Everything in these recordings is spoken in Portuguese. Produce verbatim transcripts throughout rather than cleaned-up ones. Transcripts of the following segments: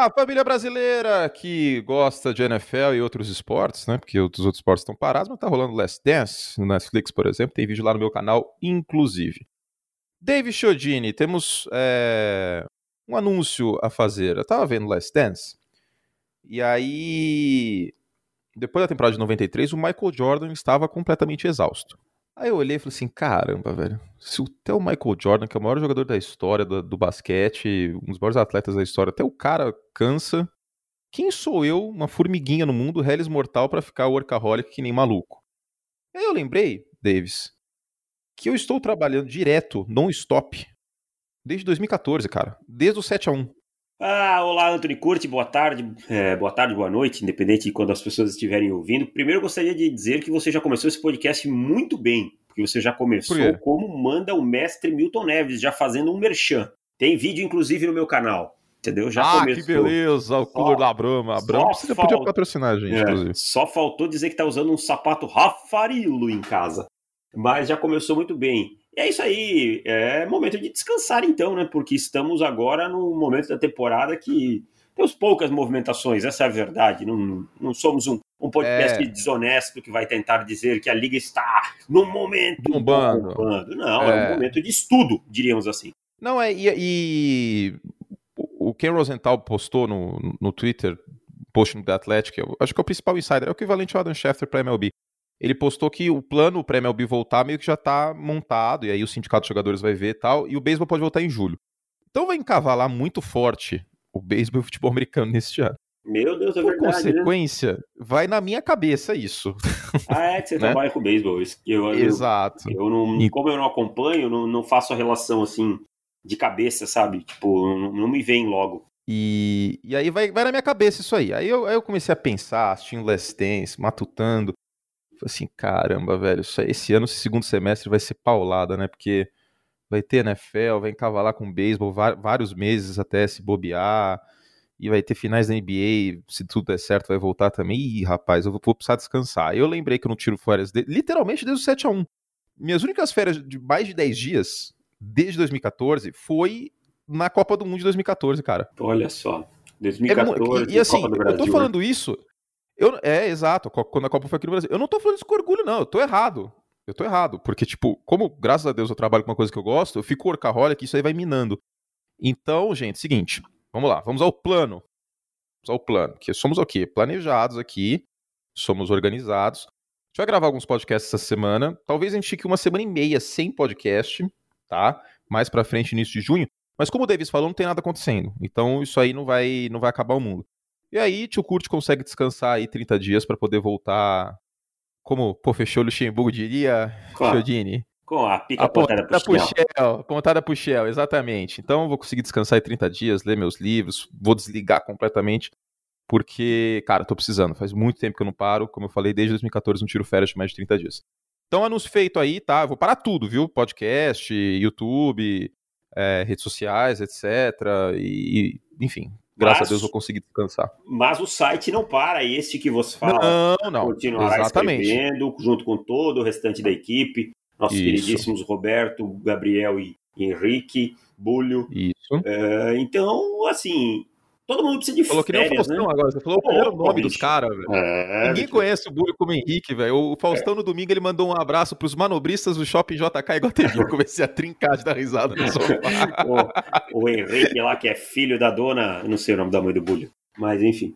Olá, família brasileira que gosta de N F L e outros esportes, né? Porque os outros esportes estão parados, mas tá rolando Last Dance no Netflix, por exemplo. Tem vídeo lá no meu canal, inclusive. Dave Chiodini, temos é, um anúncio a fazer. Eu tava vendo Last Dance, e aí, depois da temporada de noventa e três, o Michael Jordan estava completamente exausto. Aí eu olhei e falei assim, caramba, velho, se até o Michael Jordan, que é o maior jogador da história do, do basquete, um dos maiores atletas da história, até o cara cansa, quem sou eu, uma formiguinha no mundo, Hellis Mortal, pra ficar workaholic que nem maluco? Aí eu lembrei, Davis, que eu estou trabalhando direto, non-stop, desde dois mil e catorze, cara, desde o sete a um. Ah, olá, Anthony Curti, boa tarde, é, boa tarde, boa noite, independente de quando as pessoas estiverem ouvindo. Primeiro, eu gostaria de dizer que você já começou esse podcast muito bem, porque você já começou como manda o mestre Milton Neves, já fazendo um merchan. Tem vídeo, inclusive, no meu canal, entendeu? Já ah, começou. Que beleza, o cooler da Brahma. A Brahma precisa, fal... podia patrocinar a gente, é, inclusive. Só faltou dizer que tá usando um sapato Raffarillo em casa, mas já começou muito bem. E é isso aí, é momento de descansar então, né? Porque estamos agora num momento da temporada que temos poucas movimentações, essa é a verdade. Não, não somos um, um podcast É. desonesto que vai tentar dizer que a liga está num momento Bombando. bombando. Não, É. é um momento de estudo, diríamos assim. Não, é, e, e o Ken Rosenthal postou no, no Twitter, post no The Athletic, eu acho que é o principal insider, é o equivalente ao Adam Schefter para M L B. Ele postou que o plano para M L B voltar meio que já tá montado, e aí o sindicato de jogadores vai ver e tal, e o beisebol pode voltar em julho. Então vai encavalar muito forte o beisebol e o futebol americano neste ano. Meu Deus, é Por verdade, consequência, né? vai na minha cabeça isso. Ah, é que você né? trabalha com beisebol. Eu, Exato. Eu, eu não, E... como eu não acompanho, não, não faço a relação assim de cabeça, sabe? Tipo, não, não me vem logo. E, e aí vai, vai na minha cabeça isso aí. Aí eu, aí eu comecei a pensar, assistindo Last Dance, matutando. Falei assim, caramba, velho, isso aí, esse ano, esse segundo semestre vai ser paulada, né? Porque vai ter N F L, vai encavalar com beisebol vários meses até se bobear. E vai ter finais da N B A, se tudo der certo, vai voltar também. Ih, rapaz, eu vou, vou precisar descansar. Eu lembrei que eu não tiro férias, de, literalmente desde o sete a um. Minhas únicas férias de mais de dez dias, desde dois mil e catorze, foi na Copa do Mundo de dois mil e catorze, cara. Olha só, dois mil e catorze, é, e, e assim, Copa do Brasil. Eu tô falando né? isso, eu, é, exato, quando a Copa foi aqui no Brasil. Eu não tô falando isso com orgulho, não, eu tô errado. Eu tô errado, porque, tipo, como, graças a Deus, eu trabalho com uma coisa que eu gosto, eu fico workaholic, isso aí vai minando. Então, gente, seguinte, vamos lá, vamos ao plano. Vamos ao plano, que somos o quê? Planejados aqui, somos organizados. A gente vai gravar alguns podcasts essa semana, talvez a gente fique uma semana e meia sem podcast, tá? Mais pra frente, início de junho. Mas como o Davis falou, não tem nada acontecendo. Então isso aí não vai, não vai acabar o mundo. E aí, tio Kurt consegue descansar aí trinta dias pra poder voltar, como pô, fechou o Luxemburgo diria, Chiodini. Com a pica apontada pro Shell. Apontada pro Shell, exatamente. Então vou conseguir descansar em trinta dias, ler meus livros, vou desligar completamente, porque, cara, tô precisando. Faz muito tempo que eu não paro, como eu falei, desde dois mil e catorze não tiro férias de mais de trinta dias. Então, anúncio feito aí, tá? Eu vou parar tudo, viu? Podcast, YouTube, é, redes sociais, etcétera. E, enfim, graças mas, a Deus vou conseguir descansar. Mas o site não para, esse que você fala. Não, não. Continuará exatamente. escrevendo, junto com todo o restante da equipe. Nossos Isso. queridíssimos Roberto, Gabriel e Henrique, Bulho. Isso. É, então, assim, todo mundo precisa de falou férias, que nem o Faustão, né? agora. Você falou o primeiro nome bicho. dos caras, velho. É, Ninguém bicho. conhece o Bulho como Henrique, velho. O Faustão, é. no domingo, ele mandou um abraço pros manobristas do Shopping J K Iguatemi. Eu comecei a trincar de dar risada no sofá. o, o Henrique lá, que é filho da dona... Não sei o nome da mãe do Bulho. Mas, enfim.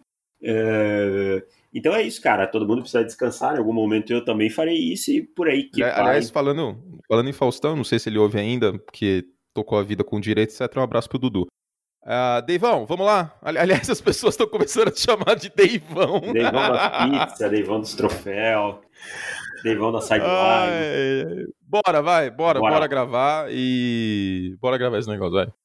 É... Então é isso, cara. Todo mundo precisa descansar. Em algum momento eu também farei isso e por aí que Aliás, vai. falando, falando em Faustão, não sei se ele ouve ainda, porque tocou a vida com direito, etcétera. Um abraço pro Dudu. Uh, Deivão, vamos lá. Aliás, as pessoas estão começando a te chamar de Deivão. Deivão da pizza, Deivão dos troféus, Deivão da sideline. Bora, vai, bora, bora, bora gravar e... Bora gravar esse negócio, vai.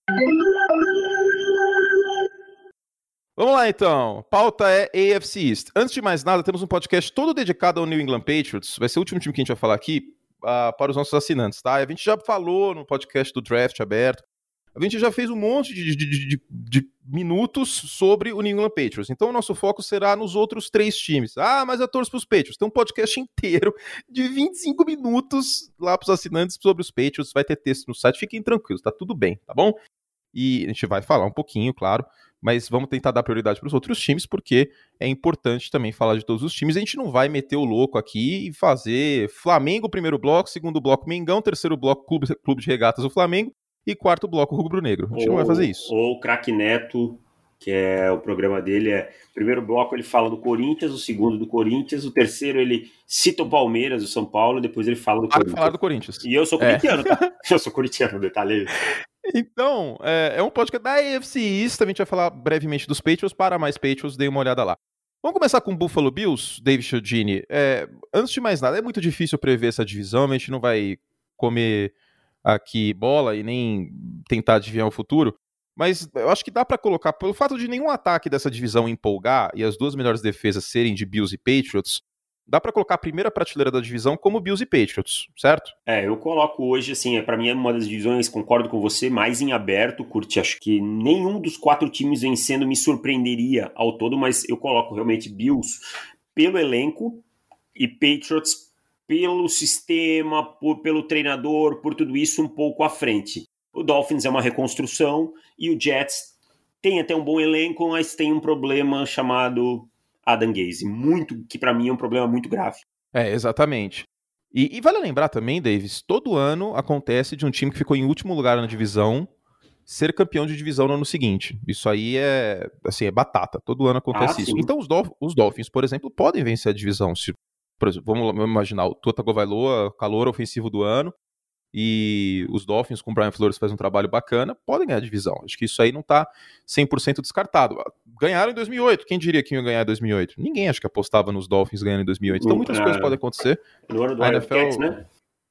Vamos lá, então. Pauta é A F C East. Antes de mais nada, temos um podcast todo dedicado ao New England Patriots. Vai ser o último time que a gente vai falar aqui uh, para os nossos assinantes, tá? A gente já falou no podcast do Draft aberto. A gente já fez um monte de, de, de, de minutos sobre o New England Patriots. Então o nosso foco será nos outros três times. Ah, mas eu torço para os Patriots. Tem um podcast inteiro de vinte e cinco minutos lá para os assinantes sobre os Patriots. Vai ter texto no site. Fiquem tranquilos, tá tudo bem, tá bom? e a gente vai falar um pouquinho, claro, mas vamos tentar dar prioridade para os outros times, porque é importante também falar de todos os times. A gente não vai meter o louco aqui e fazer Flamengo, primeiro bloco, segundo bloco, Mengão, terceiro bloco, Clube, Clube de Regatas, o Flamengo, e quarto bloco, rubro-negro. A gente ou, não vai fazer isso. Ou o Craque Neto, que é o programa dele, é primeiro bloco ele fala do Corinthians, o segundo do Corinthians, o terceiro ele cita o Palmeiras, o São Paulo, e depois ele fala do Para Corinthians. falar do Corinthians. E eu sou corintiano, é. Tá? Eu sou corintiano, detalhe. Então, é, é um podcast da A F C East, também a gente vai falar brevemente dos Patriots, para mais Patriots, dê uma olhada lá. Vamos começar com o Buffalo Bills, David Chiodini. É, antes de mais nada, é muito difícil prever essa divisão, a gente não vai comer aqui bola e nem tentar adivinhar o futuro, mas eu acho que dá para colocar, pelo fato de nenhum ataque dessa divisão empolgar e as duas melhores defesas serem de Bills e Patriots, dá para colocar a primeira prateleira da divisão como Bills e Patriots, certo? É, eu coloco hoje, assim, é, para mim é uma das divisões, concordo com você, mais em aberto, Curti. Acho que nenhum dos quatro times vencendo me surpreenderia ao todo, mas eu coloco realmente Bills pelo elenco e Patriots pelo sistema, por, pelo treinador, por tudo isso um pouco à frente. O Dolphins é uma reconstrução e o Jets tem até um bom elenco, mas tem um problema chamado Adam Gase, muito, que para mim é um problema muito grave. É, exatamente. E, e vale lembrar também, Davis, todo ano acontece de um time que ficou em último lugar na divisão ser campeão de divisão no ano seguinte. Isso aí é, assim, é batata. Todo ano acontece ah, isso. Sim. Então os, Dolph- os Dolphins, por exemplo, podem vencer a divisão. Se, por exemplo, vamos, vamos imaginar o Tua Tagovailoa, calor ofensivo do ano, e os Dolphins com o Brian Flores fazem um trabalho bacana, podem ganhar a divisão. Acho que isso aí não está cem por cento descartado. Ganharam em dois mil e oito. Quem diria que iam ganhar em dois mil e oito? Ninguém acho que apostava nos Dolphins ganhando em dois mil e oito. Então muitas é, coisas podem acontecer. No ano do N F L, Cats, né?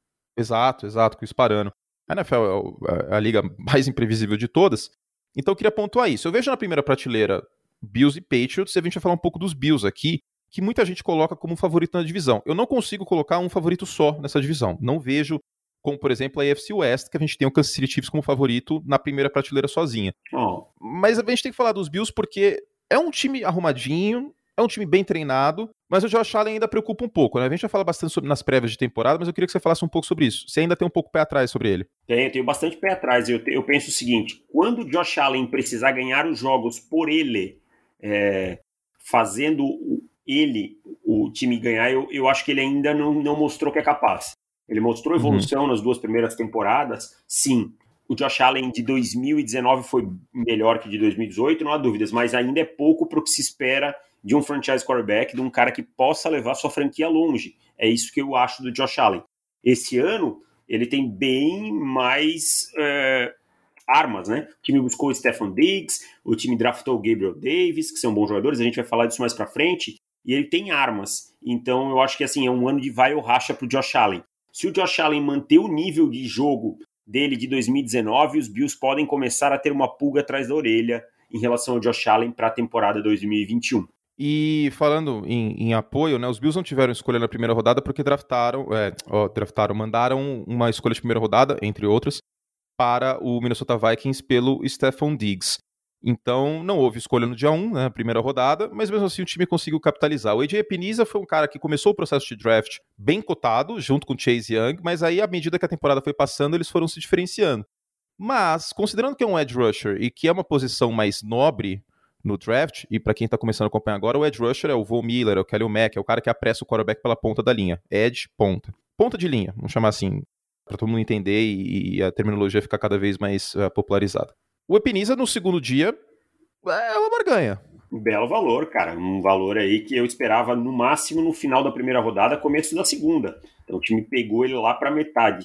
Exato, exato, com o Sparano. A N F L é a liga mais imprevisível de todas. Então eu queria pontuar isso. Eu vejo na primeira prateleira Bills e Patriots, e a gente vai falar um pouco dos Bills aqui, que muita gente coloca como favorito na divisão. Eu não consigo colocar um favorito só nessa divisão. Não vejo como, por exemplo, a A F C West, que a gente tem o Kansas City Chiefs como favorito na primeira prateleira sozinha. Oh. Mas a gente tem que falar dos Bills porque é um time arrumadinho, é um time bem treinado, mas o Josh Allen ainda preocupa um pouco, né? A gente vai falar bastante sobre, nas prévias de temporada, mas eu queria que você falasse um pouco sobre isso. Você ainda tem um pouco pé atrás sobre ele? Tenho, tenho bastante pé atrás. Eu, eu penso o seguinte, quando o Josh Allen precisar ganhar os jogos por ele, é, fazendo ele, o time ganhar, eu, eu acho que ele ainda não, não mostrou que é capaz. Ele mostrou evolução uhum. nas duas primeiras temporadas, sim. O Josh Allen de dois mil e dezenove foi melhor que de dois mil e dezoito, não há dúvidas, mas ainda é pouco para o que se espera de um franchise quarterback, de um cara que possa levar sua franquia longe. É isso que eu acho do Josh Allen. Esse ano, ele tem bem mais é, armas, né? O time buscou o Stefon Diggs, o time draftou o Gabriel Davis, que são bons jogadores, a gente vai falar disso mais para frente, e ele tem armas. Então, eu acho que assim, é um ano de vai ou racha para o Josh Allen. Se o Josh Allen manter o nível de jogo dele de dois mil e dezenove, os Bills podem começar a ter uma pulga atrás da orelha em relação ao Josh Allen para a temporada dois mil e vinte e um. E falando em, em apoio, né, os Bills não tiveram escolha na primeira rodada porque draftaram, é, ó, draftaram, mandaram uma escolha de primeira rodada, entre outras, para o Minnesota Vikings pelo Stefon Diggs. Então, não houve escolha no dia um, né, primeira rodada, mas mesmo assim o time conseguiu capitalizar. O A J Epenesa foi um cara que começou o processo de draft bem cotado, junto com o Chase Young, mas aí, à medida que a temporada foi passando, eles foram se diferenciando. Mas, considerando que é um edge rusher e que é uma posição mais nobre no draft, e para quem tá começando a acompanhar agora, o edge rusher é o Von Miller, é o Khalil Mack, é o cara que apressa o quarterback pela ponta da linha. Edge, ponta. Ponta de linha, vamos chamar assim, para todo mundo entender e, e a terminologia ficar cada vez mais uh, popularizada. O Epenesa, no segundo dia, é uma barganha. Um belo valor, cara. Um valor aí que eu esperava no máximo no final da primeira rodada, começo da segunda. Então o time pegou ele lá para metade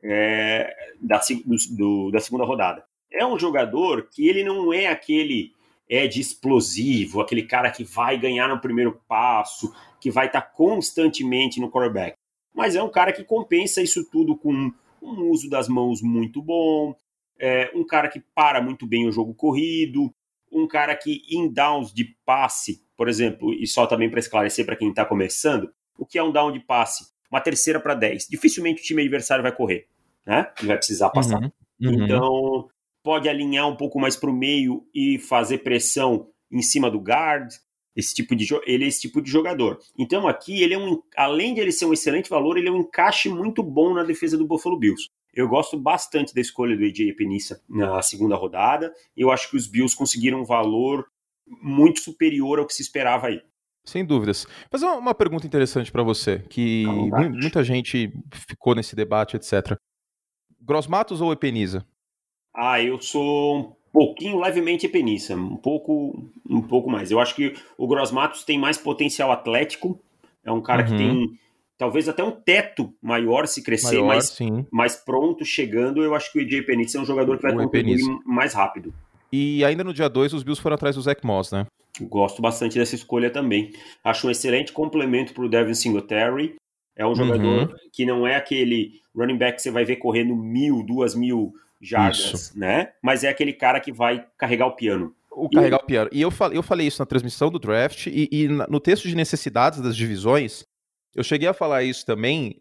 é, da, do, do, da segunda rodada. É um jogador que ele não é aquele edge explosivo, aquele cara que vai ganhar no primeiro passo, que vai estar constantemente no quarterback. Mas é um cara que compensa isso tudo com um uso das mãos muito bom, é, um cara que para muito bem o jogo corrido, um cara que em downs de passe, por exemplo, e só também para esclarecer para quem está começando, o que é um down de passe? Uma terceira para dez. Dificilmente o time adversário vai correr, né? Ele vai precisar passar. Uhum, uhum. Então, pode alinhar um pouco mais para o meio e fazer pressão em cima do guard. Esse tipo de, ele é esse tipo de jogador. Então aqui, ele é um, além de ele ser um excelente valor, ele é um encaixe muito bom na defesa do Buffalo Bills. Eu gosto bastante da escolha do A J Epenesa na segunda rodada. Eu acho que os Bills conseguiram um valor muito superior ao que se esperava aí. Sem dúvidas. Mas uma pergunta interessante para você, que muita gente ficou nesse debate, etcétera. Gross Matos ou Epenesa? Ah, eu sou um pouquinho levemente Epenesa, um pouco, um pouco mais. Eu acho que o Gross Matos tem mais potencial atlético, é um cara uhum. que tem talvez até um teto maior se crescer, maior, mas sim. mais pronto chegando. Eu acho que o A J Epenesa é um jogador que vai o contribuir Epenesa. mais rápido. E ainda no dia dois, os Bills foram atrás do Zach Moss, né? Gosto bastante dessa escolha também. Acho um excelente complemento para o Devin Singletary. É um jogador uhum. que não é aquele running back que você vai ver correndo mil, duas mil jardas, isso. né? Mas é aquele cara que vai carregar o piano. O e carregar ele... o piano. E eu falei, eu falei isso na transmissão do draft e, e no texto de necessidades das divisões, eu cheguei a falar isso também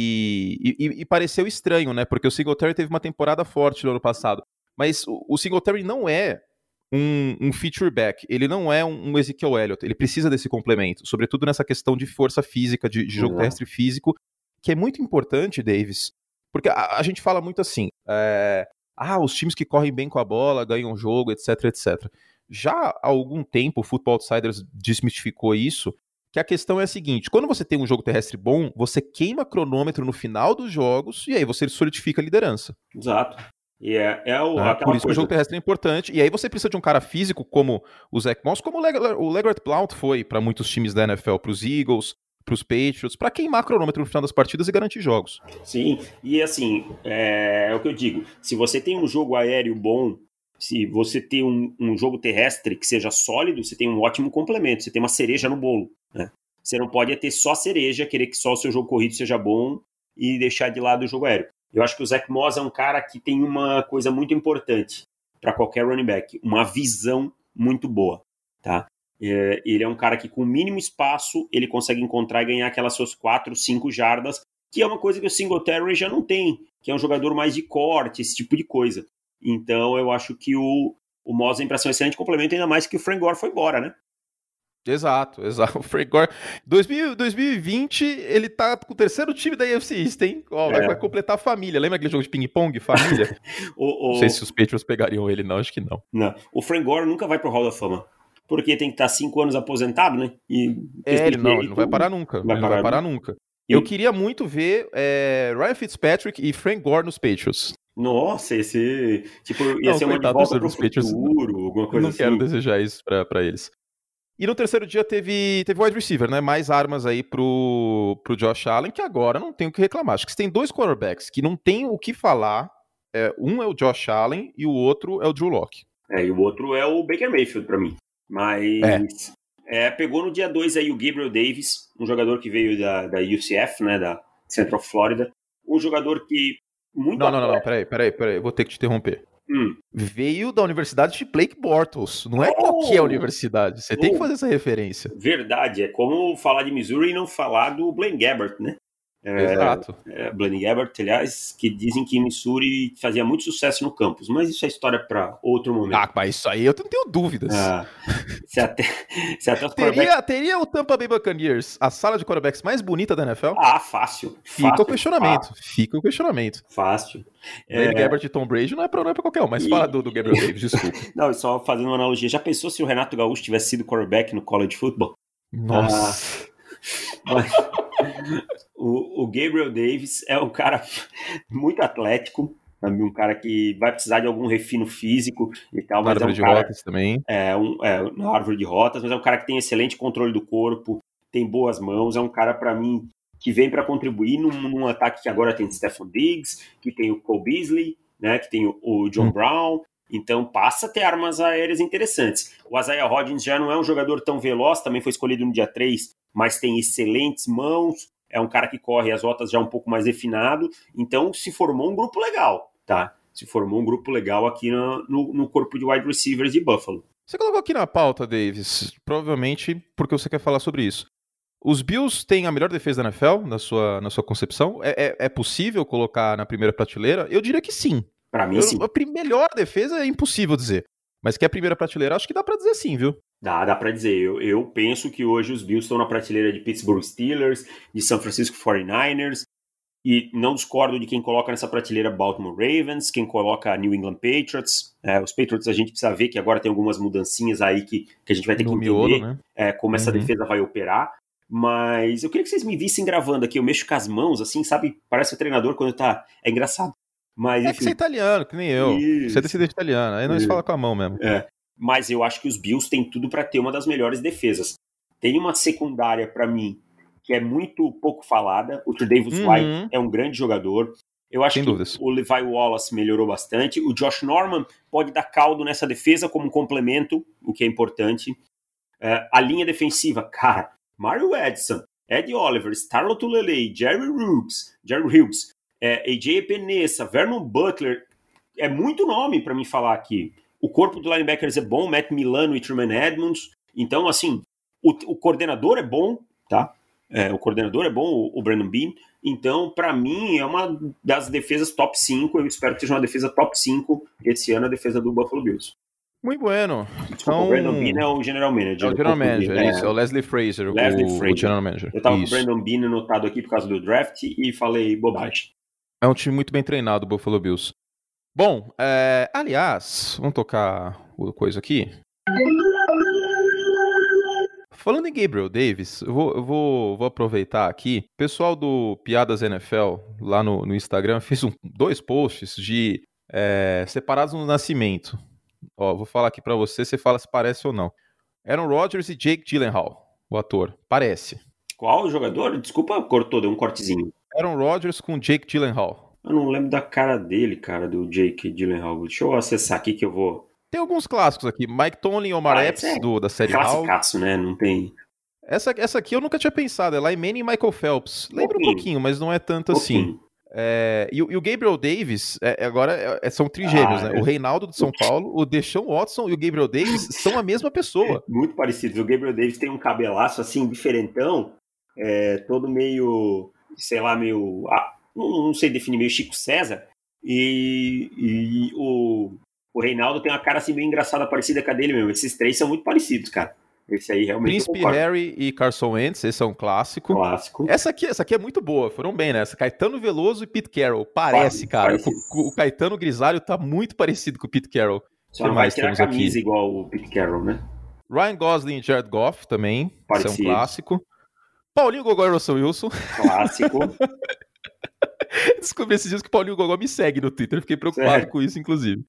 e, e, e pareceu estranho, né? Porque o Singletary teve uma temporada forte no ano passado. Mas o, o Singletary não é um, um feature back, ele não é um, um Ezekiel Elliott, ele precisa desse complemento, sobretudo nessa questão de força física, de, de jogo uhum. terrestre físico, que é muito importante, Davis, porque a, a gente fala muito assim, é, ah, os times que correm bem com a bola ganham o jogo, etc, etcétera. Já há algum tempo o Football Outsiders desmistificou isso, que a questão é a seguinte, quando você tem um jogo terrestre bom, você queima cronômetro no final dos jogos e aí você solidifica a liderança. Exato. E é, é o, é, por isso coisa. que o jogo terrestre é importante. E aí você precisa de um cara físico como o Zach Moss, como o, Leg- o Legarrette Blount foi para muitos times da N F L, para os Eagles, para os Patriots, para queimar cronômetro no final das partidas e garantir jogos. Sim, e assim, é, é o que eu digo, se você tem um jogo aéreo bom, se você tem um, um jogo terrestre que seja sólido, você tem um ótimo complemento, você tem uma cereja no bolo, né? Você não pode ter só cereja, querer que só o seu jogo corrido seja bom e deixar de lado o jogo aéreo. Eu acho que o Zach Moss é um cara que tem uma coisa muito importante para qualquer running back, uma visão muito boa, tá? É, ele é um cara que com mínimo espaço ele consegue encontrar e ganhar aquelas suas quatro, cinco jardas, que é uma coisa que o Singletary já não tem, que é um jogador mais de corte, esse tipo de coisa. Então eu acho que o, o Moss vem para ser um excelente complemento, ainda mais que o Frank Gore foi embora, né? Exato, exato. O Frank Gore, dois mil, dois mil e vinte, ele tá com o terceiro time da A F C East, hein? Ó, é. vai, vai completar a família. Lembra aquele jogo de ping-pong, família? o, o... Não sei se os Patriots pegariam ele, não, acho que não. Não, o Frank Gore nunca vai pro Hall da Fama, porque tem que estar cinco anos aposentado, né? E é, ele não, ele não vai parar nunca. Vai ele parar não vai parar nunca. nunca. E... Eu queria muito ver é, Ryan Fitzpatrick e Frank Gore nos Patriots. Nossa, esse tipo, ia não, ser uma de volta pro futuro, alguma coisa não assim. Não quero desejar isso pra, pra eles. E no terceiro dia teve, teve wide receiver, né? Mais armas aí pro, pro Josh Allen, que agora não tem o que reclamar. Acho que se tem dois quarterbacks que não tem o que falar, é, um é o Josh Allen e o outro é o Drew Lock. É, e o outro é o Baker Mayfield pra mim. Mas é. É, pegou no dia dois aí o Gabriel Davis, um jogador que veio da, da U C F, né? Da Central Florida. Um jogador que muito... Não, não, não, não, peraí, peraí, peraí, vou ter que te interromper. Hum. Veio da Universidade de Blake Bortles. Não é oh, qualquer universidade. Você oh, tem que fazer essa referência. Verdade. É como falar de Missouri e não falar do Blaine Gabbert, né? É, Exato. É, Blaine Gabbert, aliás, que dizem que Missouri fazia muito sucesso no campus. Mas isso é história para outro momento. Ah, mas isso aí eu não tenho dúvidas. Ah, se até, se até os teria, quarterbacks... teria o Tampa Bay Buccaneers, a sala de quarterbacks mais bonita da N F L? Ah, fácil. Fica fácil, o questionamento. Fácil. Fica o questionamento. Fácil. Blaine é... Gabbert e Tom Brady não é pra, não é pra qualquer um, mas e... fala do, do Gabriel Davis, desculpa. Não, só fazendo uma analogia. Já pensou se o Renato Gaúcho tivesse sido quarterback no college football? Nossa. Ah, mas... o, o Gabriel Davis é um cara muito atlético, um cara que vai precisar de algum refino físico e tal, mas árvore é um de cara, rotas também. É, um, é uma árvore de rotas, mas é um cara que tem excelente controle do corpo, tem boas mãos, é um cara, para mim, que vem para contribuir num, num ataque que agora tem Stephon Diggs, que tem o Cole Beasley, né, que tem o, o John hum. Brown, então passa a ter armas aéreas interessantes. O Isaiah Hodgins já não é um jogador tão veloz, também foi escolhido no dia três, mas tem excelentes mãos, é um cara que corre as rotas já um pouco mais refinado, então se formou um grupo legal, tá? Se formou um grupo legal aqui no, no, no corpo de wide receivers de Buffalo. Você colocou aqui na pauta, Davis, provavelmente porque você quer falar sobre isso. Os Bills têm a melhor defesa da N F L, na sua, na sua concepção? É, é, é possível colocar na primeira prateleira? Eu diria que sim. Pra mim, Eu, sim. A melhor defesa é impossível dizer. Mas que é a primeira prateleira, acho que dá pra dizer sim, viu? Dá, dá pra dizer. Eu, eu penso que hoje os Bills estão na prateleira de Pittsburgh Steelers, de San Francisco forty-niners. E não discordo de quem coloca nessa prateleira Baltimore Ravens, quem coloca New England Patriots. É, os Patriots a gente precisa ver que agora tem algumas mudancinhas aí que, que a gente vai ter no que entender miolo, né? é, como essa Uhum. defesa vai operar. Mas eu queria que vocês me vissem gravando aqui. Eu mexo com as mãos, assim, sabe? Parece o treinador quando tá... É engraçado. Mas, É enfim. que você é italiano, que nem eu. Isso. Você é descendente italiano. Aí nós fala com a mão mesmo. É. Mas eu acho que os Bills têm tudo para ter uma das melhores defesas. Tem uma secundária, para mim, que é muito pouco falada. O Tre'Davious Uhum. White é um grande jogador. Eu acho Sem que dúvidas. o Levi Wallace melhorou bastante. O Josh Norman pode dar caldo nessa defesa como um complemento, o que é importante. É, a linha defensiva, cara, Mario Edson, Eddie Oliver, Starlo Tulele, Jerry Hughes, Jerry Hughes, é, A J Epenesa, Vernon Butler, é muito nome para mim falar aqui. O corpo do linebackers é bom, Matt Milano e Truman Edmonds. Então, assim, o, o coordenador é bom, tá? É, o coordenador é bom, o, o Brandon Beane. Então, para mim, é uma das defesas top cinco. Eu espero que seja uma defesa top cinco esse ano, a defesa do Buffalo Bills. Muito bueno. Desculpa, então... o Brandon Beane é o general manager. É o general manager, é, isso. É o Leslie Frazier, Leslie o, Frazier. o general manager. Eu tava isso. com o Brandon Beane anotado aqui por causa do draft e falei bobagem. É um time muito bem treinado, o Buffalo Bills. Bom, é, aliás, vamos tocar o coisa aqui. Falando em Gabriel Davis, eu vou, eu vou, vou aproveitar aqui. O pessoal do Piadas N F L, lá no, no Instagram, fez um, dois posts de é, separados no nascimento. Ó, vou falar aqui pra você, você fala se parece ou não. Aaron Rodgers e Jake Gyllenhaal, o ator. Parece. Qual o jogador? Desculpa, cortou, deu um cortezinho. Aaron Rodgers com Jake Gyllenhaal. Eu não lembro da cara dele, cara, do Jake Gyllenhaal. Deixa eu acessar aqui que eu vou... Tem alguns clássicos aqui. Mike Tomlin e Omar Ah, Epps, esse é do, da série Hall. classicaço, né? Não tem... Essa, essa aqui eu nunca tinha pensado. É Eli Manning e Michael Phelps. Lembra um Pouquinho. pouquinho, mas não é tanto Pouquinho. assim. É, e, o- e o Gabriel Davis, é, agora é- são trigêmeos, Ah, né? é. O Reinaldo de São Paulo, o Deshaun Watson e o Gabriel Davis são a mesma pessoa. Muito parecido. O Gabriel Davis tem um cabelaço assim, diferentão, é, todo meio, sei lá, meio. Ah, não, não sei definir, meio Chico César. E, e o, o Reinaldo tem uma cara assim meio engraçada, parecida com a dele mesmo. Esses três são muito parecidos, cara. Esse aí realmente Príncipe eu concordo. Harry e Carson Wentz, esse é um clássico. Clássico. Essa aqui, essa aqui é muito boa, foram bem nessa. Caetano Veloso e Pete Carroll. Parece, Parecido, cara. parecido. O, o Caetano Grisalho tá muito parecido com o Pete Carroll. Só que não vai mais tirar a temos camisa aqui? igual o Pete Carroll, né? Ryan Gosling e Jared Goff também. Esse é um Parecidos. clássico. Paulinho Gogó e Russell Wilson. Clássico. Descobri esses dias que o Paulinho Gogó me segue no Twitter. Fiquei preocupado Sério? com isso, inclusive.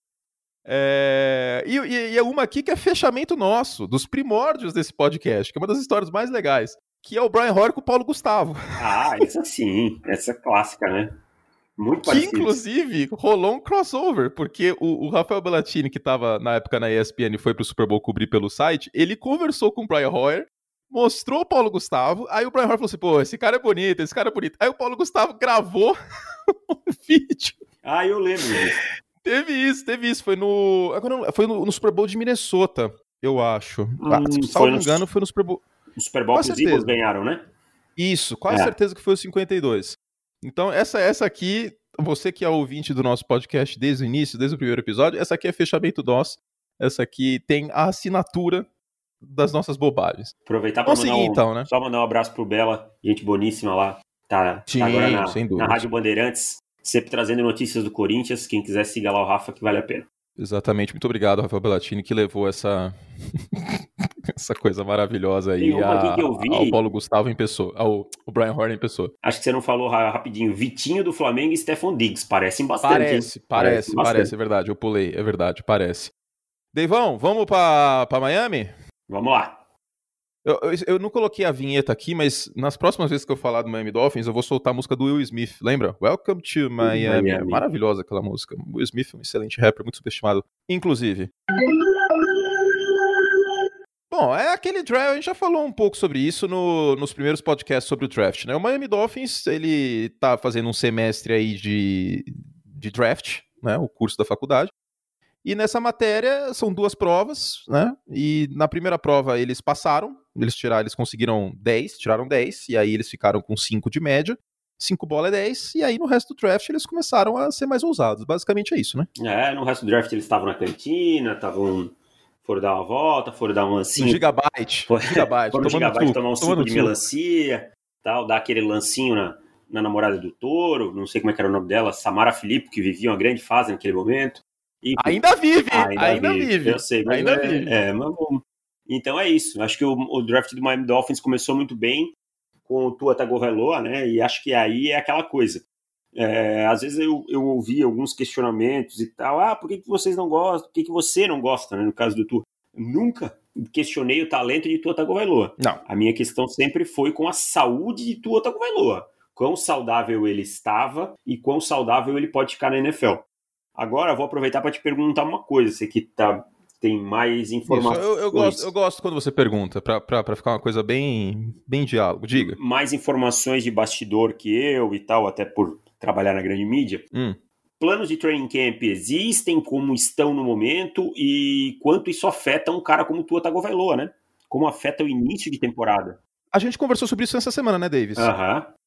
É... E, e, e é uma aqui que é fechamento nosso, dos primórdios desse podcast, que é uma das histórias mais legais, que é o Brian Hoyer com o Paulo Gustavo. Ah, essa sim. Essa é clássica, né? Muito Que, parecido. inclusive, rolou um crossover, porque o, o Rafael Bellatini, que estava na época na E S P N e foi pro Super Bowl cobrir pelo site, ele conversou com o Brian Hoyer, mostrou o Paulo Gustavo, aí o Brian Hoyer falou assim, pô, esse cara é bonito, esse cara é bonito. Aí o Paulo Gustavo gravou um vídeo. Ah, eu lembro disso. Teve isso, teve isso. Foi no. agora Foi no, no Super Bowl de Minnesota, eu acho. Hum, Ah, se foi não me no- engano, foi no Super Bowl. O Super Bowl Com que os certeza. Eagles ganharam, né? Isso, quase É. certeza que foi o cinquenta e dois. Então, essa, essa aqui, você que é ouvinte do nosso podcast desde o início, desde o primeiro episódio, essa aqui é fechamento nosso. Essa aqui tem a assinatura das nossas bobagens. Aproveitar para Vamos mandar seguir, um, então, né? só mandar um abraço pro Bela, gente boníssima lá. Tá, Sim, tá agora na, sem na dúvida. Rádio Bandeirantes, sempre trazendo notícias do Corinthians. Quem quiser, siga lá o Rafa, que vale a pena. Exatamente. Muito obrigado, Rafael Bellatini, que levou essa... essa coisa maravilhosa aí Tem uma aqui a- que eu vi. ao Paulo Gustavo em pessoa, ao o Brian Hoyer em pessoa. Acho que você não falou ra- rapidinho. Vitinho do Flamengo e Stephon Diggs. Parecem bastante, Parece, hein? parece, bastante. parece, é verdade. Eu pulei, é verdade, parece. Deivão, vamos pra, pra Miami? Vamos lá. Eu, eu, eu não coloquei a vinheta aqui, mas nas próximas vezes que eu falar do Miami Dolphins, eu vou soltar a música do Will Smith, lembra? Welcome to Miami. Miami. Maravilhosa aquela música. Will Smith é um excelente rapper, muito subestimado, inclusive. Bom, é aquele draft, a gente já falou um pouco sobre isso no, nos primeiros podcasts sobre o draft, né? O Miami Dolphins, ele tá fazendo um semestre aí de, de draft, né? O curso da faculdade. E nessa matéria são duas provas, né? E na primeira prova eles passaram, eles tiraram, eles conseguiram dez, tiraram dez, e aí eles ficaram com cinco de média, cinco bola é dez, e aí no resto do draft eles começaram a ser mais ousados. Basicamente é isso, né? É, no resto do draft eles estavam na cantina, estavam... Foram dar uma volta, foram dar um No lancinho. Gigabyte, Foi- Gigabyte, Foram no tomando Gigabyte suco, tomar um suco tomando de suco. melancia, tal, dar aquele lancinho na, na namorada do Toro, não sei como é que era o nome dela, Samara Filippo, que vivia uma grande fase naquele momento. E, ainda vive, ainda, ainda vive. vive. Eu sei, mas ainda é, vive. É, mas vamos. Então é isso. Acho que o, o draft do Miami Dolphins começou muito bem com o Tua Tagovailoa, né? E acho que aí é aquela coisa. É, às vezes eu, eu ouvi alguns questionamentos e tal. Ah, por que, que vocês não gostam? Por que, que você não gosta, né? No caso do Tua. Nunca questionei o talento de Tua Tagovailoa. Não. A minha questão sempre foi com a saúde de Tua Tagovailoa. Quão saudável ele estava e quão saudável ele pode ficar na N F L. Agora, eu vou aproveitar para te perguntar uma coisa. Você que tá, tem mais informações. Isso, eu, eu, gosto, eu gosto quando você pergunta, para ficar uma coisa bem, bem diálogo. Diga. Mais informações de bastidor que eu e tal, até por trabalhar na grande mídia. Hum. Planos de training camp existem, como estão no momento, e quanto isso afeta um cara como o Tua Tagovailoa, né? Como afeta o início de temporada. A gente conversou sobre isso essa semana, né, Davis? Aham. Uh-huh.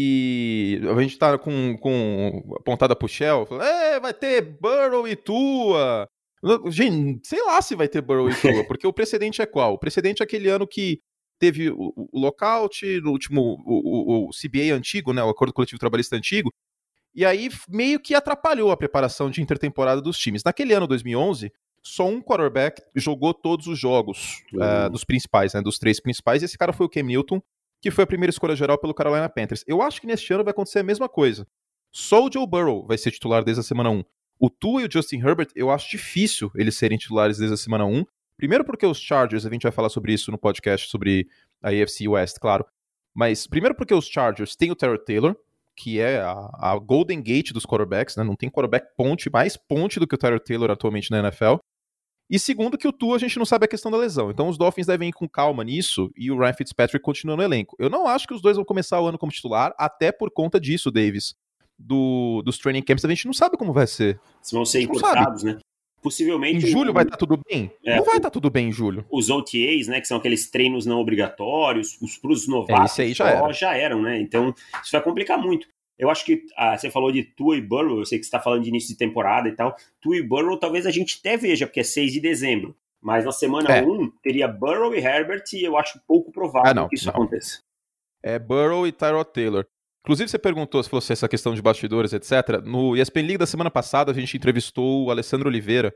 Que a gente tá com, com a pontada pro Shell, falando, é, vai ter Burrow e Tua. Gente, sei lá se vai ter Burrow e Tua, porque o precedente é qual? O precedente é aquele ano que teve o, o lockout, no último, o, o, o C B A antigo, né, o Acordo Coletivo Trabalhista antigo, e aí meio que atrapalhou a preparação de intertemporada dos times. Naquele ano, dois mil e onze, só um quarterback jogou todos os jogos uhum. uh, dos principais, né, dos três principais, e esse cara foi o Cam Newton, que foi a primeira escolha geral pelo Carolina Panthers. Eu acho que neste ano vai acontecer a mesma coisa. Só o Joe Burrow vai ser titular desde a semana um. O Tua e o Justin Herbert, eu acho difícil eles serem titulares desde a semana um. Primeiro porque os Chargers, a gente vai falar sobre isso no podcast, sobre a A F C West, claro. Mas primeiro porque os Chargers têm o Tyrod Taylor, que é a, a Golden Gate dos quarterbacks, né? Não tem quarterback ponte, mais ponte do que o Tyrod Taylor atualmente na N F L. E segundo que o Tua, a gente não sabe a questão da lesão. Então os Dolphins devem ir com calma nisso e o Ryan Fitzpatrick continua no elenco. Eu não acho que os dois vão começar o ano como titular, até por conta disso, Davis. Do, dos training camps, a gente não sabe como vai ser. Se vão ser encurtados, né? Possivelmente... Em julho o... vai estar tá tudo bem? É, não vai estar tá tudo bem em julho. Os O T As, né, que são aqueles treinos não obrigatórios, os pros novatos é, aí já, era. já eram, né? Então isso vai complicar muito. Eu acho que ah, você falou de Tua e Burrow, eu sei que você está falando de início de temporada e tal. Tua e Burrow talvez a gente até veja, porque é seis de dezembro. Mas na semana é. um teria Burrow e Herbert e eu acho pouco provável ah, não, que isso não. aconteça. É Burrow e Tyrod Taylor. Inclusive você perguntou se fosse essa questão de bastidores, etcétera. No E S P N League da semana passada a gente entrevistou o Alessandro Oliveira,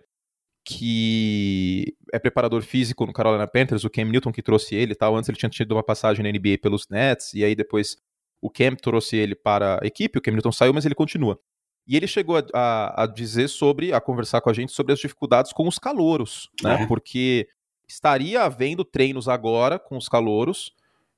que é preparador físico no Carolina Panthers, o Cam Newton que trouxe ele e tal. Antes ele tinha tido uma passagem na N B A pelos Nets, e aí depois o Cam trouxe ele para a equipe, o Cam Newton saiu, mas ele continua. E ele chegou a, a, a dizer sobre, a conversar com a gente sobre as dificuldades com os calouros, né? É. Porque estaria havendo treinos agora com os calouros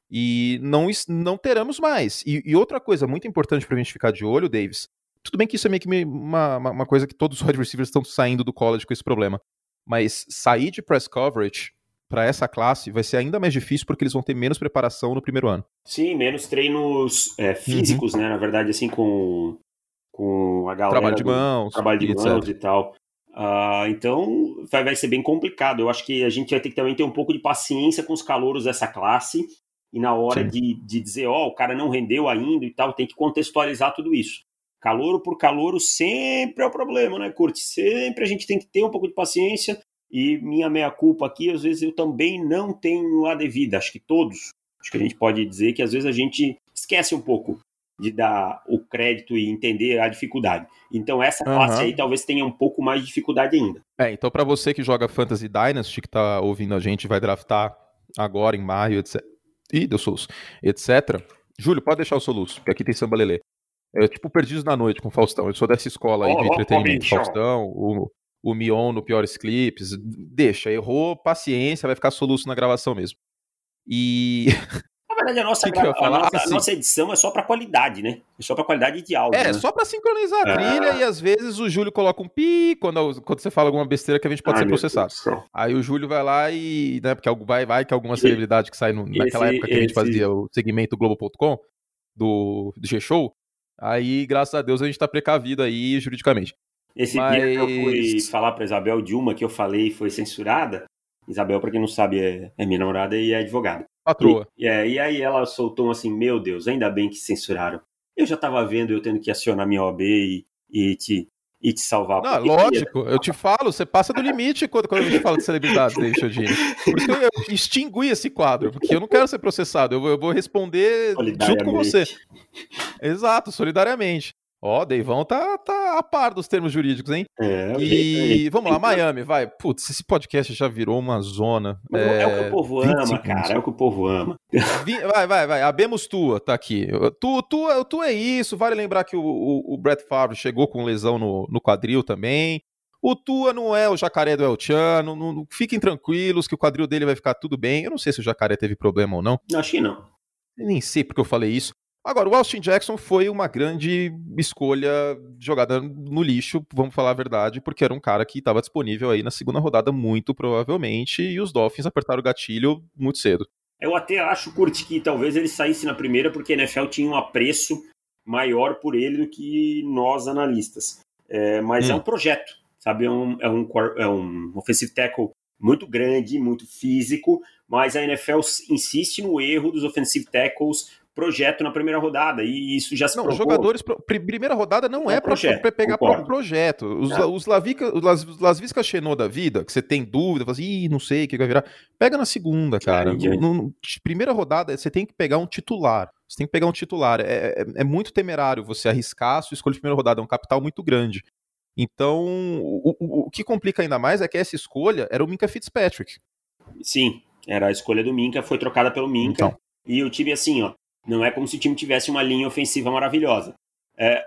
e não, não teremos mais. E, e outra coisa muito importante pra gente ficar de olho, Davis, tudo bem que isso é meio que uma, uma, uma coisa que todos os wide receivers estão saindo do college com esse problema, mas sair de press coverage para essa classe vai ser ainda mais difícil porque eles vão ter menos preparação no primeiro ano. Sim, menos treinos é, físicos, uhum. né? Na verdade, assim, com... com a galera trabalho de mãos, do, trabalho de mãos e tal. Uh, então vai, vai ser bem complicado. Eu acho que a gente vai ter que também ter um pouco de paciência com os calouros dessa classe e na hora de, de dizer, ó, oh, o cara não rendeu ainda e tal, tem que contextualizar tudo isso. Calouro por calouro sempre é o problema, né, Curti? Sempre a gente tem que ter um pouco de paciência e minha meia-culpa aqui, às vezes eu também não tenho a devida. Acho que todos, acho que a gente pode dizer que às vezes a gente esquece um pouco de dar o crédito e entender a dificuldade. Então essa classe uhum. aí talvez tenha um pouco mais de dificuldade ainda. É, então para você que joga Fantasy Dynasty, que tá ouvindo a gente, vai draftar agora em maio, etcétera. Ih, deu soluço. Etc. Júlio, pode deixar o soluço, porque aqui tem samba lelê. É tipo Perdidos na Noite com o Faustão. Eu sou dessa escola aí oh, de entretenimento. Oh, Faustão, o, o Mion no Piores Clipes. Deixa, errou, paciência, vai ficar soluço na gravação mesmo. E... Na verdade, a nossa, gra... a nossa, assim, a nossa edição é só pra qualidade, né? É só pra qualidade de áudio. É, né? só pra sincronizar a trilha é. E às vezes o Júlio coloca um pi quando, quando você fala alguma besteira que a gente pode Ai, ser processado. Aí o Júlio vai lá e, né, porque vai, vai que alguma celebridade que sai no, naquela esse, época que a gente esse... fazia o segmento Globo ponto com do, do G-Show, aí, graças a Deus, a gente tá precavido aí juridicamente. Esse Mas... dia que eu fui falar pra Isabel de uma que eu falei foi censurada. Isabel, pra quem não sabe, é, é minha namorada e é advogada. Patroa. E, é, e aí ela soltou um assim, meu Deus, ainda bem que censuraram. Eu já tava vendo eu tendo que acionar minha O A B e, e te, e te salvar. Não, lógico, eu te falo, você passa do limite quando, quando a gente fala de celebridades, David Chiodini. Por isso que eu extingui esse quadro, porque eu não quero ser processado, eu vou, eu vou responder junto com você. Exato, solidariamente. Ó, o Deivão tá, tá a par dos termos jurídicos, hein? É, e vamos lá, Miami, vai. Putz, esse podcast já virou uma zona. É, é o que o povo ama, cara, é o que o povo ama. Vai, vai, vai. Abemos Tua, tá aqui. Tu, tu, tu é isso. Vale lembrar que o, o, o Brett Favre chegou com lesão no, no quadril também. O Tua não é o jacaré do El Chan. Não, não, fiquem tranquilos que o quadril dele vai ficar tudo bem. Eu não sei se o jacaré teve problema ou não. Acho que não. Eu nem sei porque eu falei isso. Agora, o Austin Jackson foi uma grande escolha jogada no lixo, vamos falar a verdade, porque era um cara que estava disponível aí na segunda rodada muito provavelmente, e os Dolphins apertaram o gatilho muito cedo. Eu até acho, Kurt, que talvez ele saísse na primeira porque a N F L tinha um apreço maior por ele do que nós analistas. É, mas hum. é um projeto, sabe? É um, é, um, é um offensive tackle muito grande, muito físico, mas a N F L insiste no erro dos offensive tackles projeto na primeira rodada, e isso já se Não, provou. Os jogadores, primeira rodada não é, é para pegar para projeto. Os, é. os, Lavica, os Lasviska Chenot da vida, que você tem dúvida, fala assim, ih, não sei o que vai virar, pega na segunda, cara. É, no, no, primeira rodada, você tem que pegar um titular. Você tem que pegar um titular. É, é, é muito temerário você arriscar a sua escolha de primeira rodada, é um capital muito grande. Então, o, o, o que complica ainda mais é que essa escolha era o Minkah Fitzpatrick. Sim, era a escolha do Minkah, foi trocada pelo Minkah, então. E o time assim, ó, não é como se o time tivesse uma linha ofensiva maravilhosa. É,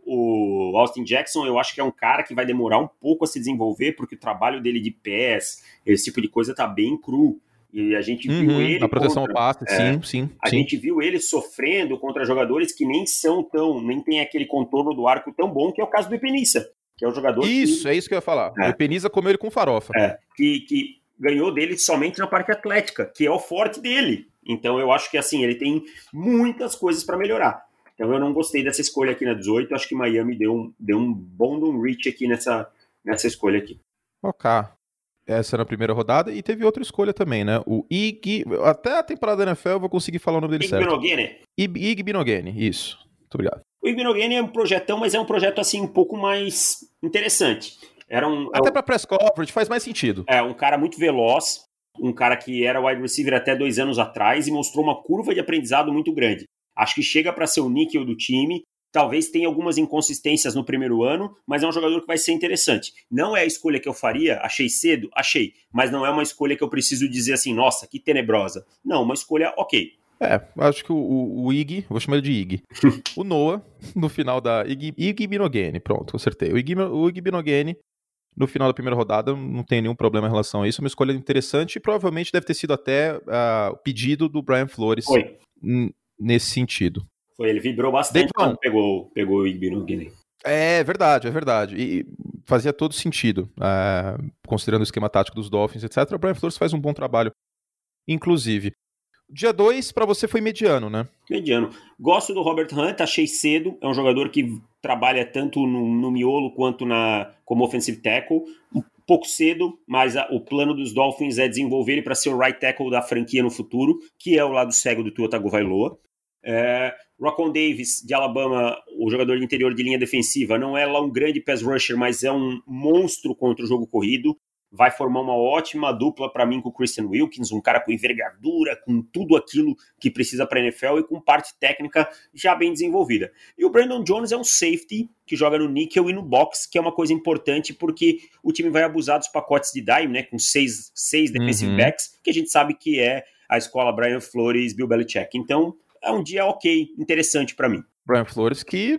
o, o Austin Jackson, eu acho que é um cara que vai demorar um pouco a se desenvolver, porque o trabalho dele de pés, esse tipo de coisa tá bem cru. E a gente viu uhum, ele... A proteção contra, ao passe, é, sim, sim. A sim. gente viu ele sofrendo contra jogadores que nem são tão... nem tem aquele contorno do arco tão bom, que é o caso do Epenisa, que é o jogador Isso, que, é isso que eu ia falar. É, o Epenisa comeu ele com farofa. É, que, que ganhou dele somente na parte atlética, que é o forte dele. Então eu acho que assim, ele tem muitas coisas para melhorar. Então eu não gostei dessa escolha aqui na dezoito, acho que Miami deu um, deu um bom um reach aqui nessa, nessa escolha aqui. Ok. Essa na primeira rodada, e teve outra escolha também, né? O Ig... Até a temporada da N F L eu vou conseguir falar o nome dele Ig certo. Binogany. Ig Binogany, isso. Muito obrigado. O Ig Binogany é um projetão, mas é um projeto assim um pouco mais interessante. Era um, Até é um... para press coverage faz mais sentido. É, um cara muito veloz, um cara que era wide receiver até dois anos atrás e mostrou uma curva de aprendizado muito grande. Acho que chega para ser o níquel do time, talvez tenha algumas inconsistências no primeiro ano, mas é um jogador que vai ser interessante. Não é a escolha que eu faria, achei cedo, achei, mas não é uma escolha que eu preciso dizer assim, nossa, que tenebrosa. Não, uma escolha ok. É, acho que o, o, o Ig, vou chamar ele de Ig, o Noah, no final da... Ig, Ig Binogany, pronto, acertei. O Ig, o Ig Binogany, no final da primeira rodada, não tem nenhum problema em relação a isso. Uma escolha interessante e provavelmente deve ter sido até uh, o pedido do Brian Flores Foi. N- nesse sentido. Foi, ele vibrou bastante Deivão. Quando pegou, pegou o Ig Binogany. É verdade, é verdade. E fazia todo sentido, uh, considerando o esquema tático dos Dolphins, etcétera. O Brian Flores faz um bom trabalho, inclusive. Dia dois, para você, foi mediano, né? Mediano. Gosto do Robert Hunt, achei cedo. É um jogador que trabalha tanto no, no miolo quanto na, como offensive tackle. Um pouco cedo, mas a, o plano dos Dolphins é desenvolver ele para ser o right tackle da franquia no futuro, que é o lado cego do Tua Tagovailoa. É, Rocon Davis, de Alabama, o jogador de interior de linha defensiva, não é lá um grande pass rusher, mas é um monstro contra o jogo corrido. Vai formar uma ótima dupla para mim com o Christian Wilkins, um cara com envergadura, com tudo aquilo que precisa para a N F L e com parte técnica já bem desenvolvida. E o Brandon Jones é um safety que joga no nickel e no box, que é uma coisa importante porque o time vai abusar dos pacotes de dime, né, com seis, seis defensive uhum. backs, que a gente sabe que é a escola Brian Flores, Bill Belichick. Então é um dia ok, interessante para mim. Brian Flores que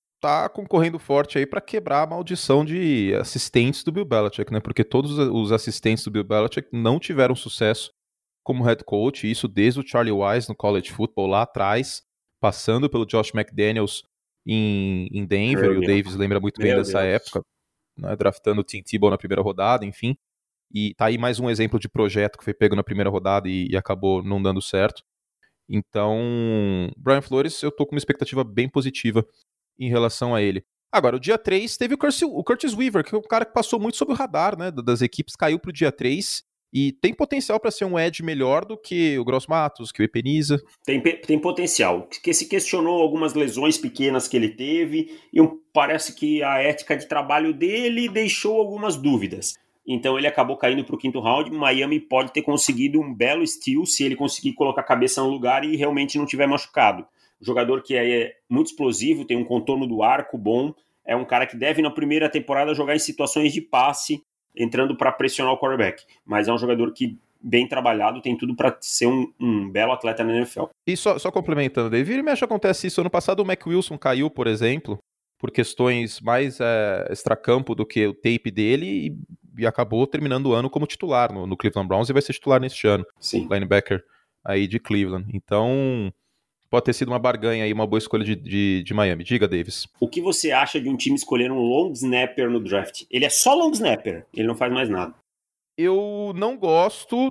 tá concorrendo forte aí para quebrar a maldição de assistentes do Bill Belichick, né? Porque todos os assistentes do Bill Belichick não tiveram sucesso como head coach, isso desde o Charlie Wise no college football lá atrás, passando pelo Josh McDaniels em, em Denver, Meu e o Deus. Davis lembra muito bem Meu dessa Deus. época, né? Draftando o Tim Tebow na primeira rodada, enfim. E tá aí mais um exemplo de projeto que foi pego na primeira rodada e, e acabou não dando certo. Então, Brian Flores, eu tô com uma expectativa bem positiva em relação a ele. Agora, o dia três teve o Curtis, o Curtis Weaver, que é um cara que passou muito sob o radar, né, das equipes, caiu pro dia três E tem potencial para ser um edge melhor do que o Gross Matos, que o Epenisa. Tem, tem potencial. Que se questionou algumas lesões pequenas que ele teve e um, parece que a ética de trabalho dele deixou algumas dúvidas. Então ele acabou caindo para o quinto round. Miami pode ter conseguido um belo steal se ele conseguir colocar a cabeça no lugar e realmente não tiver machucado. Jogador que é muito explosivo, tem um contorno do arco bom, é um cara que deve na primeira temporada jogar em situações de passe, entrando para pressionar o quarterback. Mas é um jogador que, bem trabalhado, tem tudo para ser um, um belo atleta na N F L. E só, só complementando, David, vira e mexe acontece isso. Ano passado o Mac Wilson caiu, por exemplo, por questões mais é, extracampo do que o tape dele e, e acabou terminando o ano como titular no, no Cleveland Browns e vai ser titular neste ano. Sim. Linebacker aí de Cleveland. Então, pode ter sido uma barganha aí, uma boa escolha de, de, de Miami. Diga, Davis. O que você acha de um time escolher um long snapper no draft? Ele é só long snapper, ele não faz mais nada. Eu não gosto,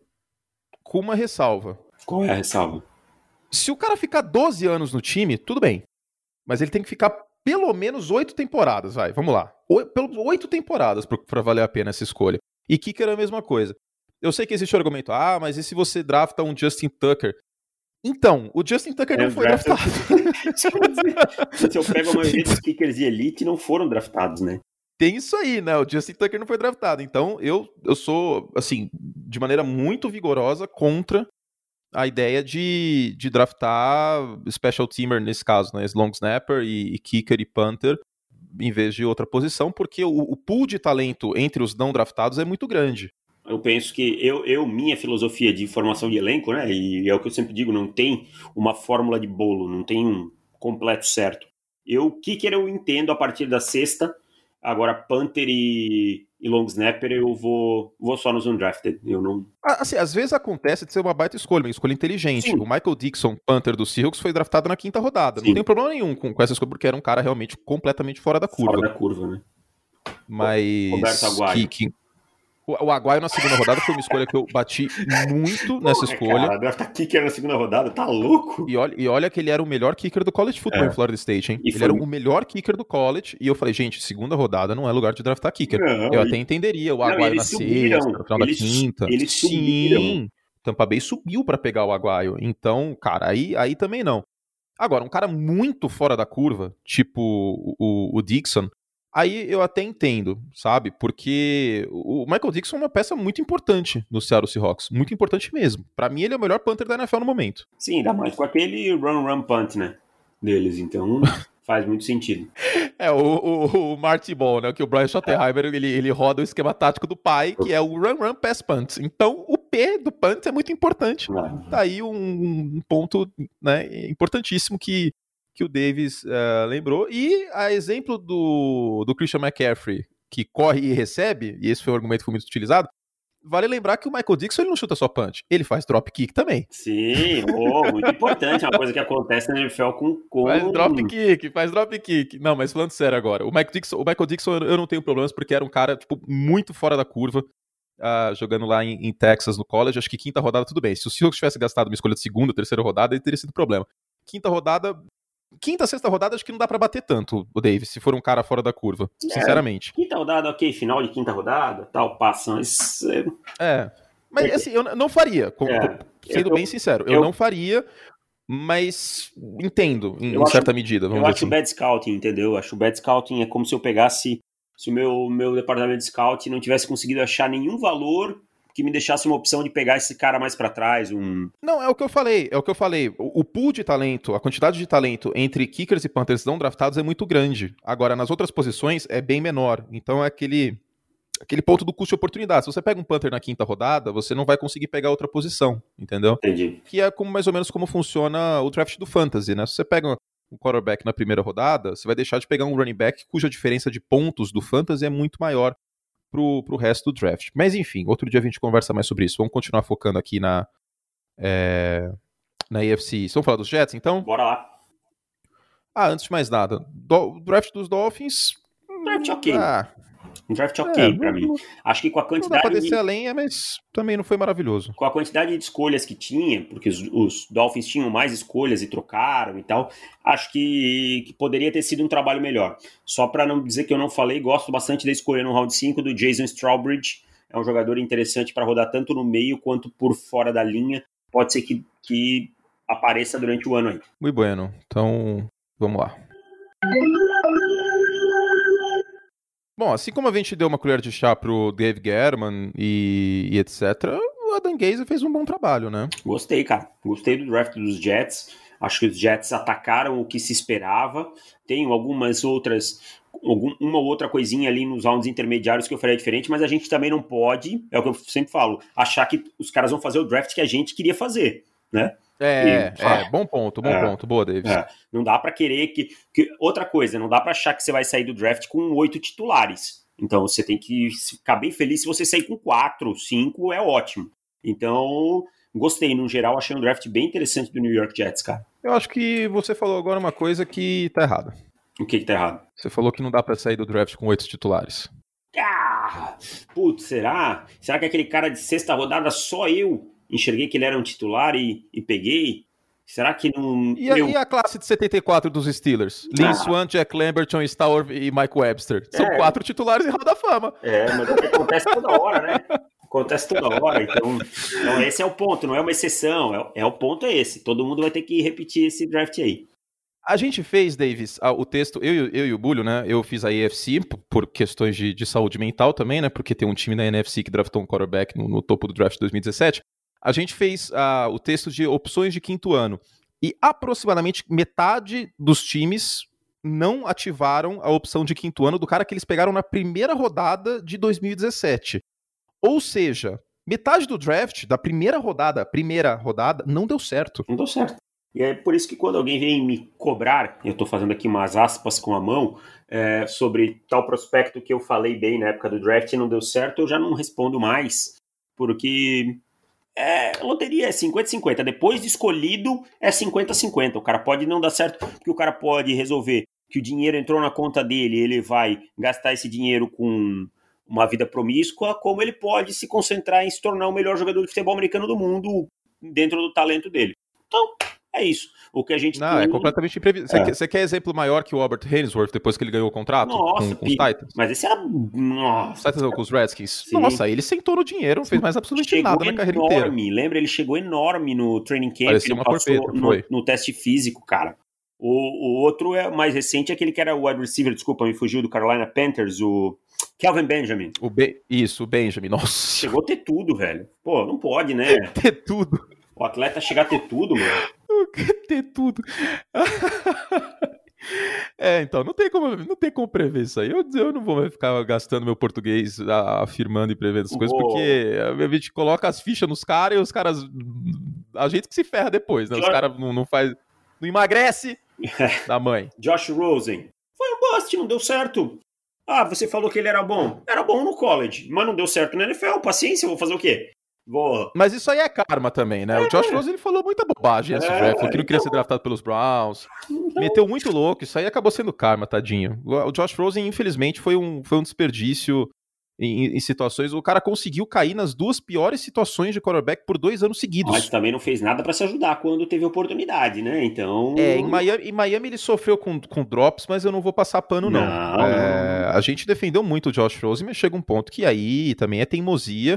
com uma ressalva. Qual é a ressalva? Se o cara ficar doze anos no time, tudo bem. Mas ele tem que ficar pelo menos oito temporadas, vai, vamos lá. Oito temporadas pra valer a pena essa escolha. E kicker é a mesma coisa. Eu sei que existe o argumento, ah, mas e se você drafta um Justin Tucker? Então, o Justin Tucker é, não foi draft... draftado. Se eu pego a maioria dos kickers de elite, não foram draftados, né? Tem isso aí, né? O Justin Tucker não foi draftado. Então, eu, eu sou, assim, de maneira muito vigorosa contra a ideia de, de draftar special teamer, nesse caso, né? Long snapper e, e kicker e punter, em vez de outra posição, porque o, o pool de talento entre os não draftados é muito grande. Eu penso que eu, eu, minha filosofia de formação de elenco, né? E é o que eu sempre digo, não tem uma fórmula de bolo, não tem um completo certo. Eu, kicker eu entendo a partir da sexta. Agora, punter e, e long snapper, eu vou, vou só nos undrafted. Eu não... Assim, às vezes acontece de ser uma baita escolha, uma escolha inteligente. Sim. O Michael Dixon, punter do Seahawks, foi draftado na quinta rodada. Sim. Não tem problema nenhum com, com essa escolha, porque era um cara realmente completamente fora da curva. Fora da curva, né? Mas... Roberto Aguayo. Que, que... O Aguayo na segunda rodada foi uma escolha que eu bati muito nessa Porra, escolha. Cara, draftar kicker na segunda rodada, tá louco? E olha, e olha que ele era o melhor kicker do college football é. em Florida State, hein? E ele foi... era o melhor kicker do college. E eu falei, gente, segunda rodada não é lugar de draftar kicker. Não, eu e... até entenderia o Aguayo na subiram. sexta, no final eles, da quinta. Eles Sim, subiram. Tampa Bay subiu pra pegar o Aguayo. Então, cara, aí, aí também não. Agora, um cara muito fora da curva, tipo o, o Dixon, aí eu até entendo, sabe? Porque o Michael Dixon é uma peça muito importante no Seattle Seahawks. Muito importante mesmo. Pra mim, ele é o melhor punter da N F L no momento. Sim, ainda mais com aquele run-run punt, né? Deles, então faz muito sentido. É, o, o, o Marty Ball, né? Que o Brian Schottenheimer, ele, ele roda o esquema tático do pai, que é o run-run pass punt. Então, o P do punt é muito importante. Não. Tá aí um, um ponto, né, importantíssimo que que o Davis uh, lembrou, e a exemplo do, do Christian McCaffrey, que corre e recebe, e esse foi um argumento que foi muito utilizado, vale lembrar que o Michael Dixon ele não chuta só punch, ele faz drop kick também. Sim, oh, muito importante, é uma coisa que acontece na N F L com... com... Faz drop kick, faz drop kick. Não, mas falando sério agora, o Michael Dixon, o Michael Dixon eu não tenho problemas, porque era um cara tipo, muito fora da curva, uh, jogando lá em, em Texas, no college, acho que quinta rodada tudo bem. Se o Seahawks tivesse gastado uma escolha de segunda, terceira rodada, ele teria sido problema. Quinta rodada... Quinta, sexta rodada, acho que não dá pra bater tanto, o Davis, se for um cara fora da curva, é, sinceramente. Quinta rodada, ok, final de quinta rodada, tal, passa, mas... É, mas assim, eu não faria, com, é, sendo eu, bem sincero, eu, eu não faria, mas entendo, em, em certa acho, medida, vamos eu dizer acho assim. bad scouting, entendeu? Eu acho bad scouting é como se eu pegasse, se o meu, meu departamento de scout não tivesse conseguido achar nenhum valor que me deixasse uma opção de pegar esse cara mais pra trás, um... Não, é o que eu falei, é o que eu falei. O, o pool de talento, a quantidade de talento entre kickers e punters não draftados é muito grande. Agora, nas outras posições é bem menor. Então é aquele, aquele ponto do custo de oportunidade. Se você pega um punter na quinta rodada, você não vai conseguir pegar outra posição, entendeu? Entendi. Que é como, mais ou menos como funciona o draft do fantasy, né? Se você pega um quarterback na primeira rodada, você vai deixar de pegar um running back cuja diferença de pontos do fantasy é muito maior Pro, pro resto do draft. Mas enfim, outro dia a gente conversa mais sobre isso. Vamos continuar focando aqui na é, na A F C. Vamos falar dos Jets, então? Bora lá. Ah, antes de mais nada, do, draft dos Dolphins... Draft ok. Ah, um draft ok é, pra não, mim. Não, Acho que com a quantidade... Não dá pra descer de... a lenha, mas também não foi maravilhoso. Com a quantidade de escolhas que tinha, porque os, os Dolphins tinham mais escolhas e trocaram e tal, acho que, que poderia ter sido um trabalho melhor. Só pra não dizer que eu não falei, gosto bastante da escolha no round cinco do Jason Strawbridge, é um jogador interessante para rodar tanto no meio quanto por fora da linha. Pode ser que, que apareça durante o ano aí. Muito bueno. Então, vamos lá. Bom, assim como a gente deu uma colher de chá pro Dave Gettleman e, e etcétera, o Adam Gase fez um bom trabalho, né? Gostei, cara. Gostei do draft dos Jets. Acho que os Jets atacaram o que se esperava. Tem algumas outras, algum, uma ou outra coisinha ali nos rounds intermediários que eu faria diferente, mas a gente também não pode, é o que eu sempre falo, achar que os caras vão fazer o draft que a gente queria fazer, né? É, e, é, bom ponto, bom é, ponto. Boa, Davis. É, não dá pra querer que, que... Outra coisa, não dá pra achar que você vai sair do draft com oito titulares. Então você tem que ficar bem feliz se você sair com quatro, cinco, é ótimo. Então, gostei. No geral, achei um draft bem interessante do New York Jets, cara. Eu acho que você falou agora uma coisa que tá errada. O que que tá errado? Você falou que não dá pra sair do draft com oito titulares. Ah, putz, será? Será que aquele cara de sexta rodada só eu enxerguei que ele era um titular e, e peguei? Será que não... E a, meu... e a classe de setenta e quatro dos Steelers? Ah. Lynn Swann, Jack Lambert, John Stauer e Mike Webster. São é. quatro titulares em Hall da Fama. É, mas é que acontece toda hora, né? Acontece toda hora. Então, então esse é o ponto, não é uma exceção. É, é o ponto é esse. Todo mundo vai ter que repetir esse draft aí. A gente fez, Davis, o texto, eu, eu e o Bulho, né? Eu fiz a A F C por questões de, de saúde mental também, né? Porque tem um time na N F C que draftou um quarterback no, no topo do draft de dois mil e dezessete. A gente fez uh, o texto de opções de quinto ano. E aproximadamente metade dos times não ativaram a opção de quinto ano do cara que eles pegaram na primeira rodada de dois mil e dezessete. Ou seja, metade do draft, da primeira rodada, primeira rodada, não deu certo. Não deu certo. E é por isso que quando alguém vem me cobrar, eu estou fazendo aqui umas aspas com a mão, é, sobre tal prospecto que eu falei bem na época do draft e não deu certo, eu já não respondo mais, porque é, loteria é cinquenta a cinquenta. Depois de escolhido, é cinquenta a cinquenta. O cara pode não dar certo, porque o cara pode resolver que o dinheiro entrou na conta dele, ele vai gastar esse dinheiro com uma vida promíscua, como ele pode se concentrar em se tornar o melhor jogador de futebol americano do mundo dentro do talento dele. Então, é isso. O que a gente Não, tem... é completamente imprevisível. É. Você quer exemplo maior que o Albert Hainsworth depois que ele ganhou o contrato? Nossa, com, com os Titans? Mas esse era... Nossa. Os Titans não, com os Redskins. Sim. Nossa, ele sentou no dinheiro, não fez mais absolutamente chegou nada na carreira enorme. inteira. Lembra? Ele chegou enorme no training camp. Parecia ele uma passou corpeta, no, foi. no teste físico, cara. O, o outro é mais recente, aquele que era o wide receiver, desculpa, me fugiu, do Carolina Panthers, o Kelvin Benjamin. O Be... Isso, o Benjamin, nossa. Chegou a ter tudo, velho. Pô, não pode, né? ter tudo. O atleta chegar a ter tudo, mano. ter tudo. É, então, não tem como, não tem como prever isso aí. Eu, eu não vou ficar gastando meu português afirmando e prevendo as coisas, oh. porque a gente coloca as fichas nos caras e os caras... A gente que se ferra depois, né? Os caras não, não faz... Não emagrece da mãe. Josh Rosen. Foi um bust, não deu certo. Ah, você falou que ele era bom. Era bom no college, mas não deu certo na N F L. Paciência, eu vou fazer o quê? Vou... Mas isso aí é karma também, né? É. O Josh Rosen, ele falou muita bobagem nesse é, draft, falou que não queria então... ser draftado pelos Browns. Então... Meteu muito louco, isso aí acabou sendo karma, tadinho. O Josh Rosen, infelizmente, foi um, foi um desperdício em, em situações... O cara conseguiu cair nas duas piores situações de quarterback por dois anos seguidos. Mas também não fez nada pra se ajudar quando teve oportunidade, né? Então... É, em Miami, em Miami ele sofreu com, com drops, mas eu não vou passar pano, não. não. É, a gente defendeu muito o Josh Rosen, mas chega um ponto que aí também é teimosia.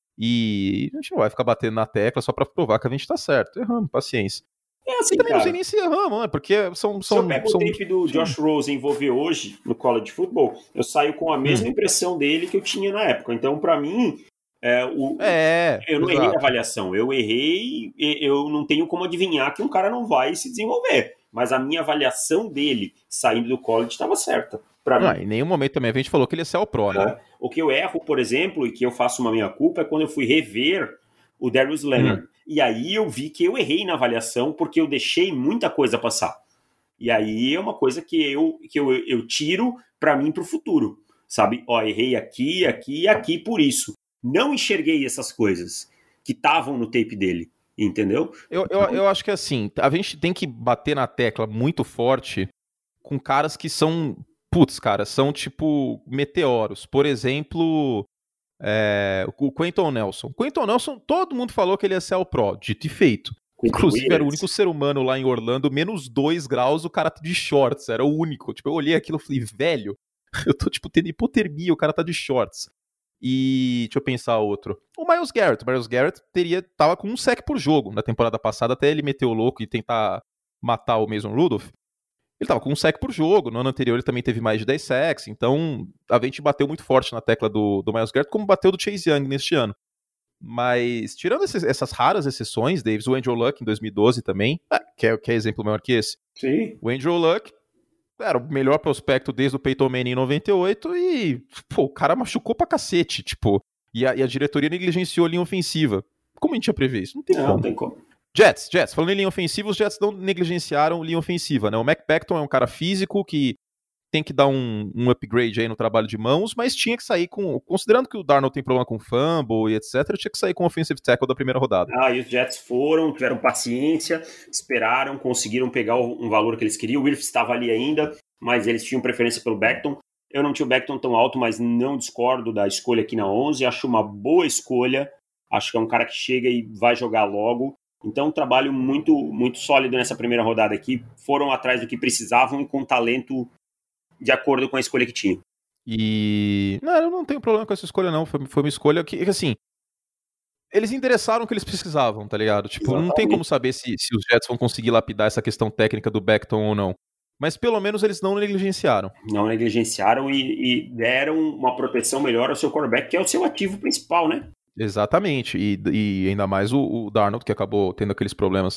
E a gente não vai ficar batendo na tecla só pra provar que a gente tá certo. Erramos, paciência. É assim, e também cara, não sei nem se erramos, né? Porque são... são se eu pego são... o tape do Josh Rosen envolver hoje no college football, eu saio com a mesma hum. impressão dele que eu tinha na época. Então, pra mim, é, o, é, eu não exato. errei a avaliação. Eu errei, eu não tenho como adivinhar que um cara não vai se desenvolver. Mas a minha avaliação dele saindo do college estava certa. Pra não, mim. Em nenhum momento também a gente falou que ele ia ser o pro, né? É. O que eu erro, por exemplo, e que eu faço uma minha-culpa, é quando eu fui rever o Darius Leonard. Hum. E aí eu vi que eu errei na avaliação porque eu deixei muita coisa passar. E aí é uma coisa que eu, que eu, eu tiro pra mim pro futuro. Sabe? Ó, errei aqui, aqui e aqui por isso. Não enxerguei essas coisas que estavam no tape dele. Entendeu? Eu, eu, eu acho que assim, a gente tem que bater na tecla muito forte com caras que são... Putz, cara, são tipo meteoros. Por exemplo, é, o Quentin Nelson. O Quentin Nelson, todo mundo falou que ele ia ser o pro, dito e feito. Quentin Inclusive, Williams. Era o único ser humano lá em Orlando, menos dois graus, o cara tá de shorts. Era o único. Tipo, eu olhei aquilo e falei, velho, eu tô tipo tendo hipotermia, o cara tá de shorts. E deixa eu pensar outro. O Myles Garrett. O Myles Garrett teria, tava com um sec por jogo na temporada passada, até ele meter o louco e tentar matar o Mason Rudolph. Ele tava com um sec por jogo. No ano anterior ele também teve mais de dez sacks. Então a gente bateu muito forte na tecla do, do Myles Garrett, como bateu do Chase Young neste ano. Mas, tirando esses, essas raras exceções, Davis, o Andrew Luck em dois mil e doze também, ah, que, é, que é exemplo maior que esse. Sim. O Andrew Luck era o melhor prospecto desde o Peyton Manning em noventa e oito e, pô, o cara machucou pra cacete, tipo, e a, e a diretoria negligenciou a linha ofensiva. Como a gente ia prever isso? Não tem não, como. Não tem como. Jets, Jets, falando em linha ofensiva, os Jets não negligenciaram linha ofensiva, né? O Mac Becton é um cara físico que tem que dar um, um upgrade aí no trabalho de mãos, mas tinha que sair com, considerando que o Darnold tem problema com fumble e etcétera, tinha que sair com o offensive tackle da primeira rodada. Ah, e os Jets foram, tiveram paciência, esperaram, conseguiram pegar um valor que eles queriam. O Wirfs estava ali ainda, mas eles tinham preferência pelo Becton. Eu não tinha o Becton tão alto, mas não discordo da escolha aqui na onze. Acho uma boa escolha. Acho que é um cara que chega e vai jogar logo. Então, um trabalho muito, muito sólido nessa primeira rodada aqui. Foram atrás do que precisavam e com talento de acordo com a escolha que tinha. E... Não, eu não tenho problema com essa escolha, não. Foi, foi uma escolha que, assim... Eles endereçaram o que eles precisavam, tá ligado? Tipo, Exatamente. Não tem como saber se, se os Jets vão conseguir lapidar essa questão técnica do Becton ou não. Mas pelo menos eles não negligenciaram. Não negligenciaram e, e deram uma proteção melhor ao seu quarterback, que é o seu ativo principal, né? Exatamente. E, e ainda mais o, o Darnold, que acabou tendo aqueles problemas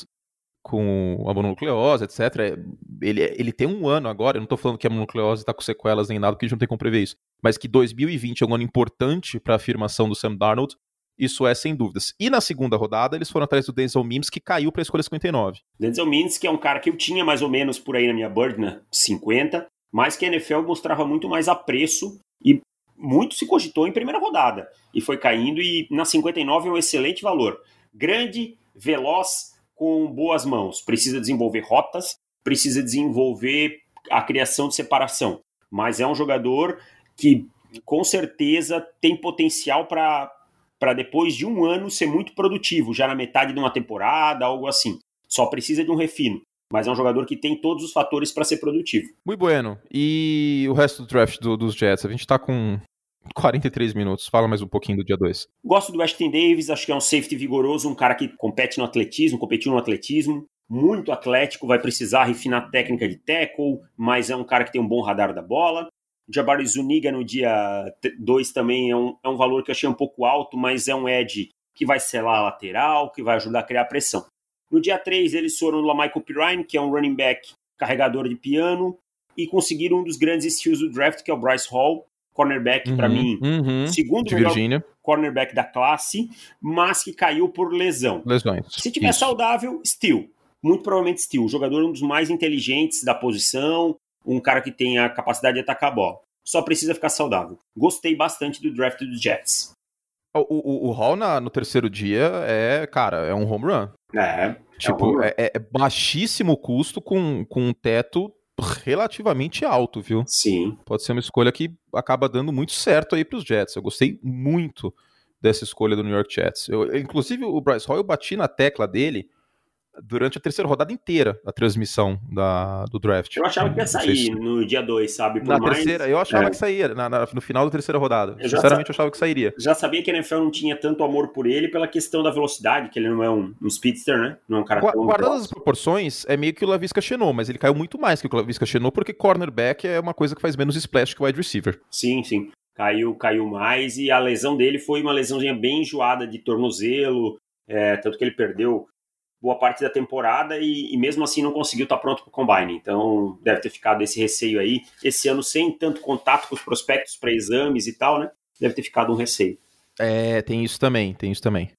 com a mononucleose, etcétera. Ele, ele tem um ano agora, eu não tô falando que a mononucleose tá com sequelas nem nada, porque a gente não tem como prever isso, mas que dois mil e vinte é um ano importante para a afirmação do Sam Darnold, isso é sem dúvidas. E na segunda rodada, eles foram atrás do Denzel Mims, que caiu para a escolha cinquenta e nove. Denzel Mims, que é um cara que eu tinha mais ou menos por aí na minha Bird, né, cinquenta, mas que a N F L mostrava muito mais apreço e muito se cogitou em primeira rodada. E foi caindo, e na cinquenta e nove é um excelente valor. Grande, veloz, com boas mãos. Precisa desenvolver rotas, precisa desenvolver a criação de separação. Mas é um jogador que, com certeza, tem potencial para para depois de um ano ser muito produtivo, já na metade de uma temporada, algo assim. Só precisa de um refino. Mas é um jogador que tem todos os fatores para ser produtivo. Muito bueno. E o resto do draft do, dos Jets? A gente está com quarenta e três minutos. Fala mais um pouquinho do dia dois. Gosto do Washington Davis, acho que é um safety vigoroso, um cara que compete no atletismo, competiu no atletismo, muito atlético, vai precisar refinar a técnica de tackle, mas é um cara que tem um bom radar da bola. Jabari Zuniga no dia dois também é um, é um valor que eu achei um pouco alto, mas é um edge que vai selar a lateral, que vai ajudar a criar pressão. No dia três eles foram no La'Mical Pirine, que é um running back carregador de piano, e conseguiram um dos grandes steals do draft, que é o Bryce Hall, cornerback, uhum, para mim, uhum, segundo melhor Virginia. Cornerback da classe, mas que caiu por lesão. Lesões. Se tiver Isso. saudável, steal. Muito provavelmente steal. O jogador é um dos mais inteligentes da posição, um cara que tem a capacidade de atacar a bola. Só precisa ficar saudável. Gostei bastante do draft dos Jets. O, o, o Hall na, no terceiro dia é, cara, é um home run. É, tipo, é, um é, é baixíssimo custo com, com um teto relativamente alto, viu? Sim. Pode ser uma escolha que acaba dando muito certo aí pros Jets. Eu gostei muito dessa escolha do New York Jets. Eu, inclusive, o Bryce Hall, eu bati na tecla dele durante a terceira rodada inteira, a transmissão da, do draft. Eu achava que ia sair se... no dia dois, sabe? Por na mais... terceira, eu achava é. que saía, na, na, no final da terceira rodada. Eu Sinceramente, eu achava que sairia. Já sabia que a N F L não tinha tanto amor por ele pela questão da velocidade, que ele não é um, um speedster, né? Não é um cara Gua- tão Guardadas as proporções, é meio que o Laviska Shenault, mas ele caiu muito mais que o Laviska Shenault, porque cornerback é uma coisa que faz menos splash que o wide receiver. Sim, sim. Caiu, caiu mais, e a lesão dele foi uma lesãozinha bem enjoada de tornozelo, é, tanto que ele perdeu boa parte da temporada e, e mesmo assim não conseguiu estar pronto para o Combine. Então deve ter ficado esse receio aí. Esse ano sem tanto contato com os prospectos para exames e tal, né? Deve ter ficado um receio. É, tem isso também, tem isso também.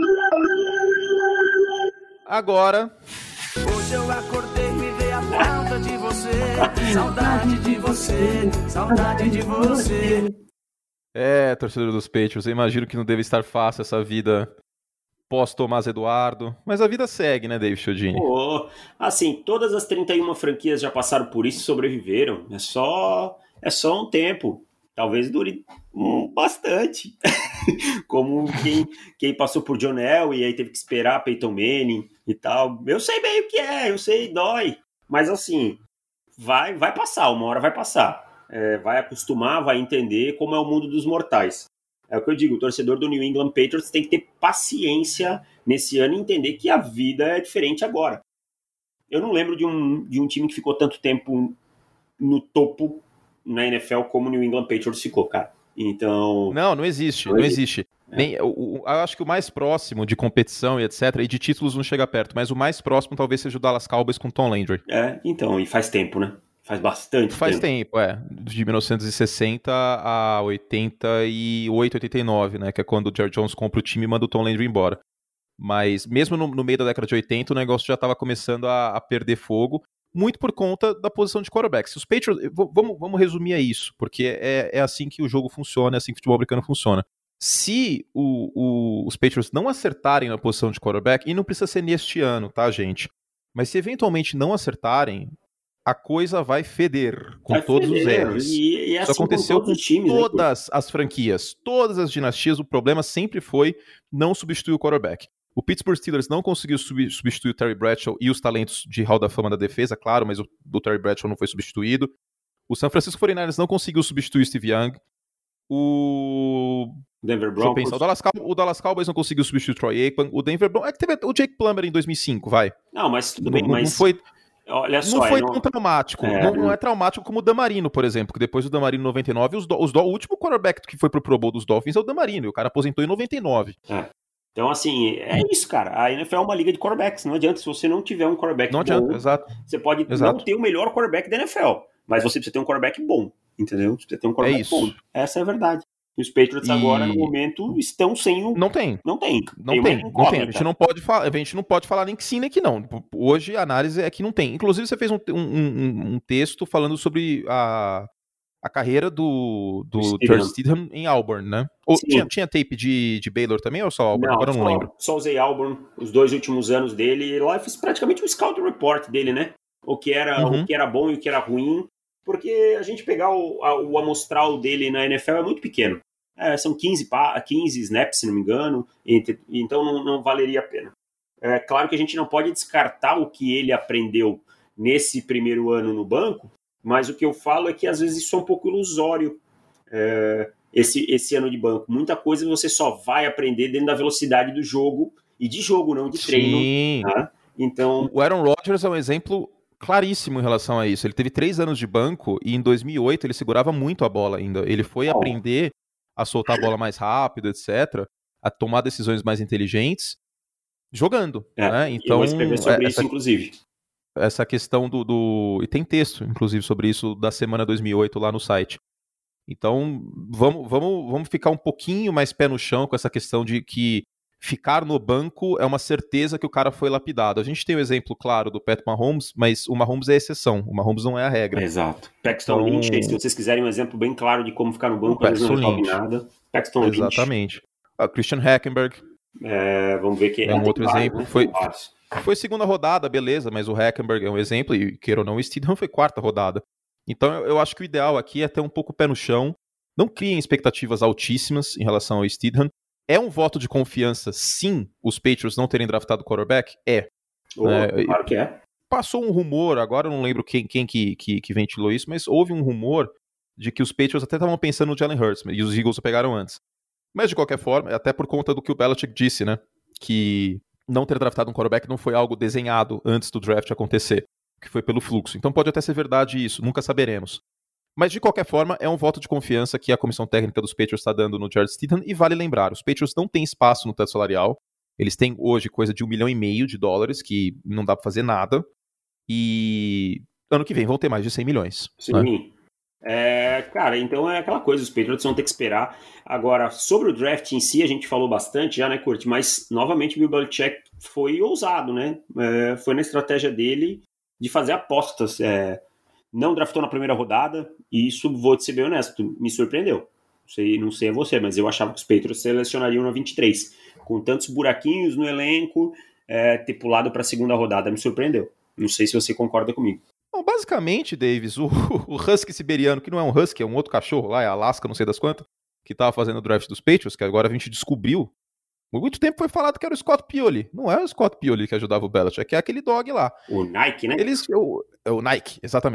Agora... Hoje eu acordei e me dei a falta de você, saudade de você, saudade de você. É, torcedor dos Patriots, eu imagino que não deve estar fácil essa vida... pós-Tomás Eduardo, mas a vida segue, né, David Chiodini? Oh, assim, todas as trinta e uma franquias já passaram por isso e sobreviveram. É só, é só um tempo. Talvez dure um, bastante. Como quem, quem passou por John Elway e aí teve que esperar Peyton Manning e tal. Eu sei bem o que é, eu sei, dói. Mas assim, vai, vai passar, uma hora vai passar. É, vai acostumar, vai entender como é o mundo dos mortais. É o que eu digo, o torcedor do New England Patriots tem que ter paciência nesse ano e entender que a vida é diferente agora. Eu não lembro de um, de um time que ficou tanto tempo no topo na N F L como o New England Patriots ficou, cara. Então... Não, não existe, não, não existe. existe. É. Nem, eu, eu acho que o mais próximo de competição e etcétera, e de títulos não chega perto, mas o mais próximo talvez seja o Dallas Cowboys com Tom Landry. É, então, e faz tempo, né? Faz bastante Faz tempo. tempo, é. De mil novecentos e sessenta a oitenta e oito, oitenta e nove, né? Que é quando o Jerry Jones compra o time e manda o Tom Landry embora. Mas mesmo no, no meio da década de oitenta, o negócio já estava começando a, a perder fogo, muito por conta da posição de quarterback. Se os Patriots... Vamos, vamos resumir a isso, porque é, é assim que o jogo funciona, é assim que o futebol americano funciona. Se o, o, os Patriots não acertarem na posição de quarterback, e não precisa ser neste ano, tá, gente? Mas se eventualmente não acertarem, a coisa vai feder com vai todos feder. os R's. E, e é Isso assim aconteceu com, com times, todas né? as franquias, todas as dinastias. O problema sempre foi não substituir o quarterback. O Pittsburgh Steelers não conseguiu sub- substituir o Terry Bradshaw e os talentos de Hall da Fama da defesa, claro, mas o, o Terry Bradshaw não foi substituído. O San Francisco forty-niners não conseguiu substituir o Steve Young. O... Denver Broncos. Pensar, o, Dallas Cow- o Dallas Cowboys não conseguiu substituir o Troy Aikman. O Denver Broncos... É que teve o Jake Plummer em dois mil e cinco, vai. Não, mas tudo não, bem, não, mas... Não foi... Olha só, não foi não... tão traumático. É, não, não é traumático como o Damarino, por exemplo, que depois do Damarino em noventa e nove, os do, os do, o último quarterback que foi pro Pro Bowl dos Dolphins é o Damarino, e o cara aposentou em noventa e nove. É. Então, assim, é isso, cara. A N F L é uma liga de quarterbacks. Não adianta, se você não tiver um quarterback não bom, adianta, exato. Você pode exato. não ter o melhor quarterback da N F L, mas você precisa ter um quarterback bom, entendeu? Você precisa ter um quarterback é isso. bom. Essa é a verdade. E os Patriots e... agora, no momento, estão sem o... Não tem. Não tem. Não tem, tem, não tem. A gente não pode falar, a gente não pode falar nem que sim, nem que não. Hoje a análise é que não tem. Inclusive, você fez um, um, um texto falando sobre a, a carreira do, do Terry Stidham em Auburn, né? Ou tinha, tinha tape de, de Baylor também ou só Auburn? Não, agora eu não só, lembro. Só usei Auburn, os dois últimos anos dele. E lá eu fiz praticamente um scout report dele, né? O que era, uhum. o que era bom e o que era ruim. Porque a gente pegar o, a, o amostral dele na N F L é muito pequeno. É, são quinze, quinze snaps, se não me engano, então não, não valeria a pena. É claro que a gente não pode descartar o que ele aprendeu nesse primeiro ano no banco, mas o que eu falo é que às vezes isso é um pouco ilusório, é, esse, esse ano de banco. Muita coisa você só vai aprender dentro da velocidade do jogo, e de jogo, não de treino. Sim. Tá? Então... O Aaron Rodgers é um exemplo claríssimo em relação a isso. Ele teve três anos de banco e em dois mil e oito ele segurava muito a bola ainda. Ele foi oh. aprender a soltar a bola mais rápido, etcétera, a tomar decisões mais inteligentes, jogando. É, né? Então, eu vou escrever sobre essa, isso, inclusive. Essa questão do, do... E tem texto, inclusive, sobre isso da semana dois mil e oito lá no site. Então, vamos, vamos, vamos ficar um pouquinho mais pé no chão com essa questão de que ficar no banco é uma certeza que o cara foi lapidado. A gente tem o exemplo, claro, do Pat Mahomes, mas o Mahomes é a exceção. O Mahomes não é a regra. Exato. Paxton então... Lynch, se vocês quiserem um exemplo bem claro de como ficar no banco, o Paxton não Lynch. Nada. Paxton Lynch. Exatamente. Ah, Christian Hackenberg. É, vamos ver que é um outro vários, exemplo. Né? Foi, vários. foi segunda rodada, beleza, mas o Hackenberg é um exemplo, e queira ou não, o Stidham foi quarta rodada. Então eu, eu acho que o ideal aqui é ter um pouco o pé no chão. Não criem expectativas altíssimas em relação ao Stidham. É um voto de confiança, sim, os Patriots não terem draftado o quarterback? É. Oh, é. Claro que é. Passou um rumor, agora eu não lembro quem, quem que, que, que ventilou isso, mas houve um rumor de que os Patriots até estavam pensando no Jalen Hurts, e os Eagles o pegaram antes. Mas de qualquer forma, até por conta do que o Belichick disse, né? Que não ter draftado um quarterback não foi algo desenhado antes do draft acontecer, que foi pelo fluxo. Então pode até ser verdade isso, nunca saberemos. Mas, de qualquer forma, é um voto de confiança que a comissão técnica dos Patriots está dando no Jarrett Stidham, e vale lembrar, os Patriots não têm espaço no teto salarial, eles têm hoje coisa de um milhão e meio de dólares, que não dá para fazer nada, e ano que vem vão ter mais de cem milhões. Sim. Né? É, cara, então é aquela coisa, os Patriots vão ter que esperar. Agora, sobre o draft em si, a gente falou bastante já, né, Kurt? Mas, novamente, o Bill Belichick foi ousado, né? É, foi na estratégia dele de fazer apostas, é... Não draftou na primeira rodada, e isso, vou te ser bem honesto, me surpreendeu. Não sei, não sei a você, mas eu achava que os Patriots selecionariam na vinte e três. Com tantos buraquinhos no elenco, é, ter pulado para a segunda rodada me surpreendeu. Não sei se você concorda comigo. Bom, basicamente, Davis, o, o Husky siberiano, que não é um Husky, é um outro cachorro lá, é Alaska, não sei das quantas, que estava fazendo o draft dos Patriots, que agora a gente descobriu. Por muito tempo foi falado que era o Scott Pioli. Não é o Scott Pioli que ajudava o Belichick, é aquele dog lá. O Nike, né? Eles, o, é o Nike, exatamente.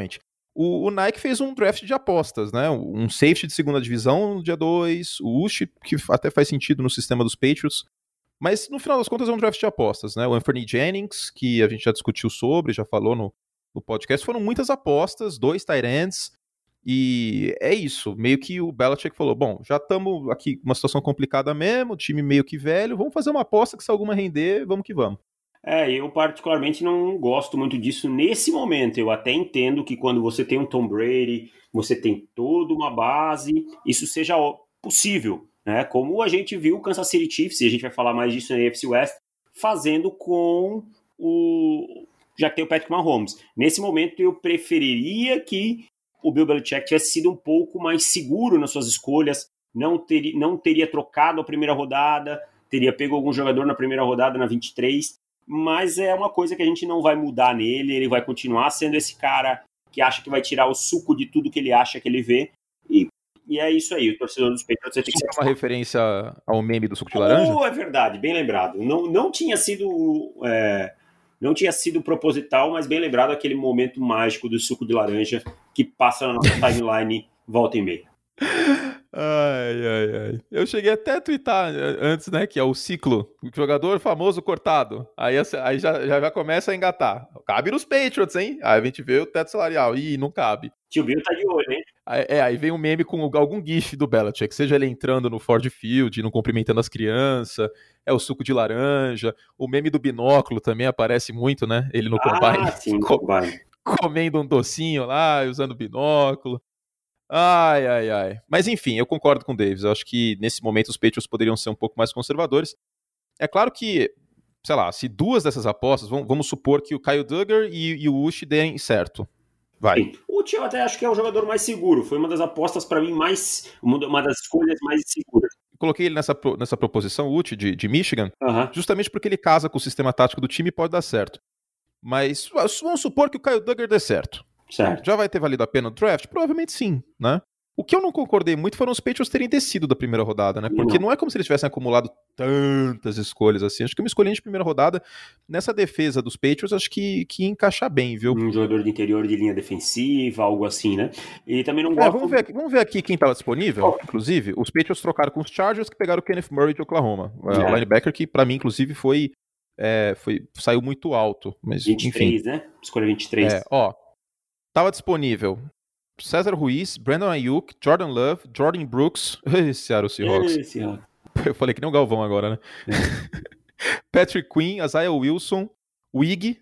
O, o Nike fez um draft de apostas, né? Um safety de segunda divisão no dia dois, o Ush, que até faz sentido no sistema dos Patriots, mas no final das contas é um draft de apostas, né? O Anthony Jennings, que a gente já discutiu sobre, já falou no, no podcast, foram muitas apostas, dois tight ends, e é isso, meio que o Belichick falou, bom, já estamos aqui numa situação complicada mesmo, time meio que velho, vamos fazer uma aposta que se alguma render, vamos que vamos. É, eu particularmente não gosto muito disso nesse momento. Eu até entendo que quando você tem um Tom Brady, você tem toda uma base, isso seja possível, né? Como a gente viu o Kansas City Chiefs, e a gente vai falar mais disso na A F C West, fazendo com o... já que tem o Patrick Mahomes. Nesse momento eu preferiria que o Bill Belichick tivesse sido um pouco mais seguro nas suas escolhas, não, ter, não teria trocado a primeira rodada, teria pego algum jogador na primeira rodada, na vinte e três, mas é uma coisa que a gente não vai mudar nele, ele vai continuar sendo esse cara que acha que vai tirar o suco de tudo que ele acha que ele vê, e, e é isso aí, o torcedor dos Patriots tem que ser... uma referência ao meme do suco de laranja? Oh, é verdade, bem lembrado, não, não tinha sido... É... Não tinha sido proposital, mas bem lembrado aquele momento mágico do suco de laranja que passa na nossa timeline volta e meia. Ai, ai, ai. Eu cheguei até a twittar antes, né, que é o ciclo, o jogador famoso cortado. Aí, aí já, já começa a engatar. Cabe nos Patriots, hein? Aí a gente vê o teto salarial. Ih, não cabe. Tio Bill tá de olho, hein? Aí, é, aí vem um meme com algum gif do Belichick, seja ele entrando no Ford Field, não cumprimentando as crianças, é o suco de laranja, o meme do binóculo também aparece muito, né? Ele no combine, ah, sim, com, combine. comendo um docinho lá, usando binóculo. Ai, ai, ai. Mas enfim, eu concordo com o Davis. Eu acho que nesse momento os Patriots poderiam ser um pouco mais conservadores. É claro que, sei lá, se duas dessas apostas, vamos, vamos supor que o Kyle Duggar e, e o Ush deem certo. Vai. Sim. O Tio até acho que é o jogador mais seguro. Foi uma das apostas para mim mais... Uma das escolhas mais seguras. Coloquei ele nessa, nessa proposição, o Uch, de, de Michigan, uh-huh. justamente porque ele casa com o sistema tático do time e pode dar certo. Mas vamos supor que o Kyle Duggar dê certo. Certo. Já vai ter valido a pena o draft? Provavelmente sim, né? O que eu não concordei muito foram os Patriots terem descido da primeira rodada, né? Porque não, não é como se eles tivessem acumulado tantas escolhas assim. Acho que uma escolhinha de primeira rodada, nessa defesa dos Patriots, acho que, que ia encaixar bem, viu? Um jogador de interior de linha defensiva, algo assim, né? E também não gosto... É, vamos ver aqui, vamos ver aqui quem estava disponível, oh. inclusive. Os Patriots trocaram com os Chargers, que pegaram o Kenneth Murray de Oklahoma. É. O linebacker que, pra mim, inclusive, foi, é, foi... saiu muito alto. Mas, vinte e três, enfim. Né? Escolha vinte e três. É, ó. Tava disponível César Ruiz, Brandon Ayuk, Jordan Love, Jordan Brooks, Seattle Seahawks. Esse, Eu falei que nem o Galvão agora, né? É. Patrick Queen, Isaiah Wilson, Wig.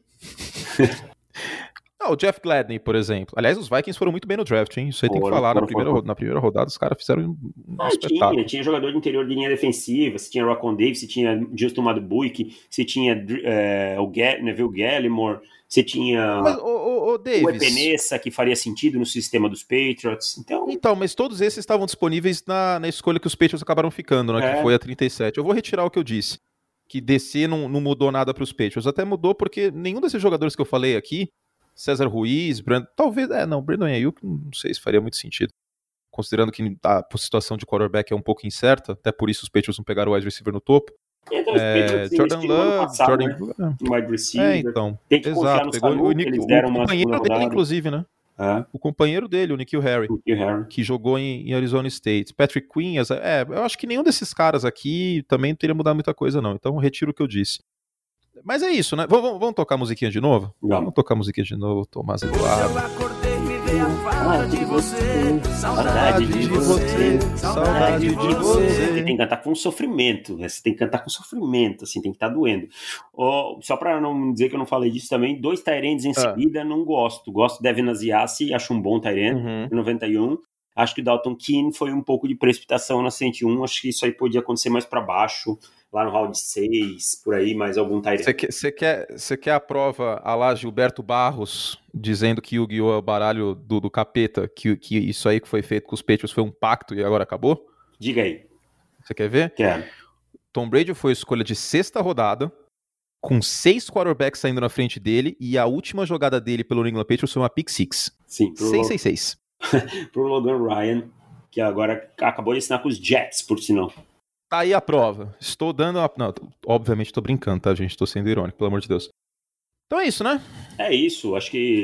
Não, o Jeff Gladney, por exemplo. Aliás, os Vikings foram muito bem no draft, hein? Isso aí foram, tem que falar. Foram, na, primeira, foram. na primeira rodada, os caras fizeram um ah, espetáculo. Tinha, tinha jogador de interior de linha defensiva, se tinha Rocon Davis, se tinha Justin Madubuik, se tinha é, o Neville Gallimore, se tinha mas, o, o, o, Davis, o Epenesa, que faria sentido no sistema dos Patriots. Então, então mas todos esses estavam disponíveis na, na escolha que os Patriots acabaram ficando, né? É. Que foi a trinta e sete. Eu vou retirar o que eu disse. Que descer não, não mudou nada para os Patriots. Até mudou porque nenhum desses jogadores que eu falei aqui, César Ruiz, Brandon, talvez, é, não, Brandon Ayuk, não sei se faria muito sentido. Considerando que a situação de quarterback é um pouco incerta, até por isso os Patriots não pegaram o wide receiver no topo. Então, é, Jordan Love, passado, Jordan... Né? Wide receiver. É, então. Tem que exato, no pegou Sanu, o, Nick, eles deram o uma companheiro dele, inclusive, né? É. O companheiro dele, o Nikhil Harry, Harry, que jogou em, em Arizona State. Patrick Queen, é, eu acho que nenhum desses caras aqui também teria mudado muita coisa, não. Então, retiro o que eu disse. Mas é isso, né? Vamos, vamos tocar a musiquinha de novo? Vamos, vamos tocar a musiquinha de novo, Tomás Eduardo. Eu acordei e me veio a falta de você, saudade de você, saudade de você. Você tem que cantar com sofrimento, né? Você tem que cantar com sofrimento, assim, tem que estar doendo. Oh, só pra não dizer que eu não falei disso também, dois tight ends em ah. seguida, não gosto. Gosto do Devin Asiasi, acho um bom tight end, uhum. noventa e um. Acho que o Dalton Keene foi um pouco de precipitação na cento e um, acho que isso aí podia acontecer mais pra baixo. Lá no round seis, por aí, mais algum tight end. Você quer, quer, quer a prova a lá Gilberto Barros, dizendo que Yu-Gi-Oh! É o baralho do, do capeta, que, que isso aí que foi feito com os Patriots foi um pacto e agora acabou? Diga aí. Você quer ver? Quero. Tom Brady foi escolha de sexta rodada, com seis quarterbacks saindo na frente dele, e a última jogada dele pelo New England Patriots foi uma pick six. Sim. seis seis seis. Pro Logan Ryan, que agora acabou de assinar com os Jets, por sinal. Tá aí a prova. Estou dando a... Não, obviamente estou brincando, tá, gente? Estou sendo irônico, pelo amor de Deus. Então é isso, né? É isso. Acho que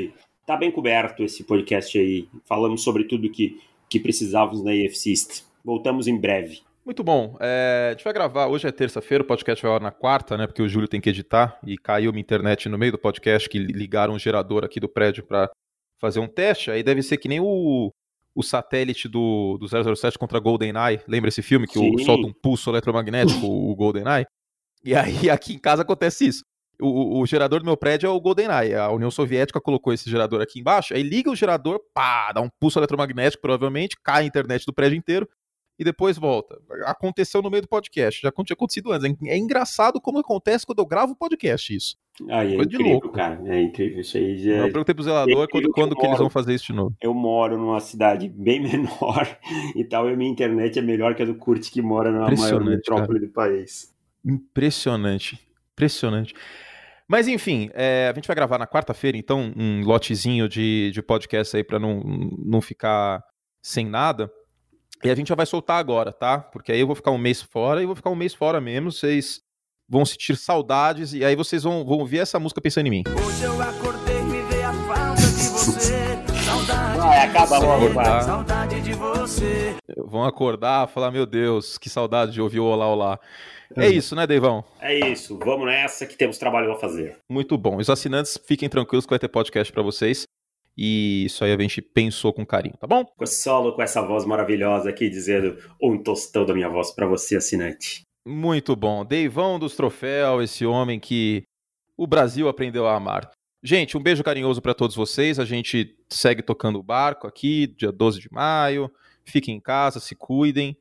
tá bem coberto esse podcast aí. Falamos sobre tudo que, que precisávamos na A F C East. Voltamos em breve. Muito bom. É, a gente vai gravar, hoje é terça-feira, o podcast vai lá na quarta, né? Porque o Júlio tem que editar e caiu minha internet no meio do podcast, que ligaram um gerador aqui do prédio para fazer um teste. Aí deve ser que nem o, o satélite do, do zero zero sete contra GoldenEye. Lembra esse filme que o, solta um pulso eletromagnético, o, o GoldenEye? E aí aqui em casa acontece isso. O, o gerador do meu prédio é o GoldenEye. A União Soviética colocou esse gerador aqui embaixo, aí liga o gerador, pá, dá um pulso eletromagnético, provavelmente, cai a internet do prédio inteiro, e depois volta. Aconteceu no meio do podcast, já tinha acontecido antes. É engraçado como acontece quando eu gravo o podcast, isso. Ai, é Coisa de incrível, louco. cara. É incrível. Isso aí já... Eu perguntei pro zelador é quando, quando que moro, eles vão fazer isso de novo. Eu moro numa cidade bem menor e tal, e a minha internet é melhor que a do Kurt, que mora na maior metrópole cara. do país. Impressionante. Impressionante. Mas enfim, é, a gente vai gravar na quarta-feira, então, um lotezinho de, de podcast aí pra não, não ficar sem nada. E a gente já vai soltar agora, tá? Porque aí eu vou ficar um mês fora e vou ficar um mês fora mesmo. Vocês vão sentir saudades e aí vocês vão, vão ouvir essa música pensando em mim. Hoje eu acordei, me veio a falta de você. Saudade vai, de acaba você. logo, vai. Saudade de você. Vão acordar, falar, meu Deus, que saudade de ouvir o Olá Olá. É isso, né, Deivão? É isso, vamos nessa que temos trabalho a fazer. Muito bom. Os assinantes, fiquem tranquilos que vai ter podcast pra vocês. E isso aí a gente pensou com carinho, tá bom? Com solo com essa voz maravilhosa aqui, dizendo um tostão da minha voz pra você, assinante. Muito bom. Deivão dos Troféus, esse homem que o Brasil aprendeu a amar. Gente, um beijo carinhoso pra todos vocês. A gente segue tocando o barco aqui, dia doze de maio. Fiquem em casa, se cuidem.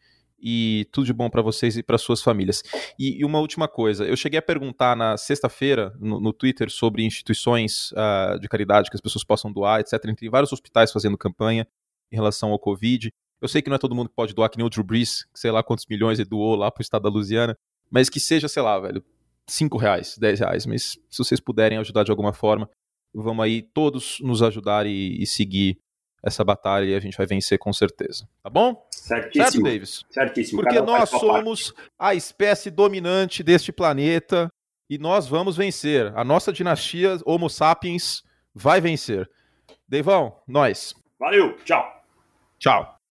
E tudo de bom pra vocês e para suas famílias. E, e uma última coisa, eu cheguei a perguntar na sexta-feira no, no Twitter sobre instituições uh, de caridade que as pessoas possam doar, etcétera. Tem vários hospitais fazendo campanha em relação ao Covid. Eu sei que não é todo mundo que pode doar, que nem o Drew Brees, que sei lá quantos milhões ele doou lá pro estado da Louisiana, mas que seja, sei lá, velho, cinco reais, dez reais, mas se vocês puderem ajudar de alguma forma, vamos aí todos nos ajudar e, e seguir essa batalha e a gente vai vencer com certeza, tá bom? Certíssimo. Certo, Davis? Certíssimo. Porque nós somos a espécie dominante deste planeta e nós vamos vencer. A nossa dinastia Homo sapiens vai vencer. Deivão, nós. Valeu, tchau. Tchau.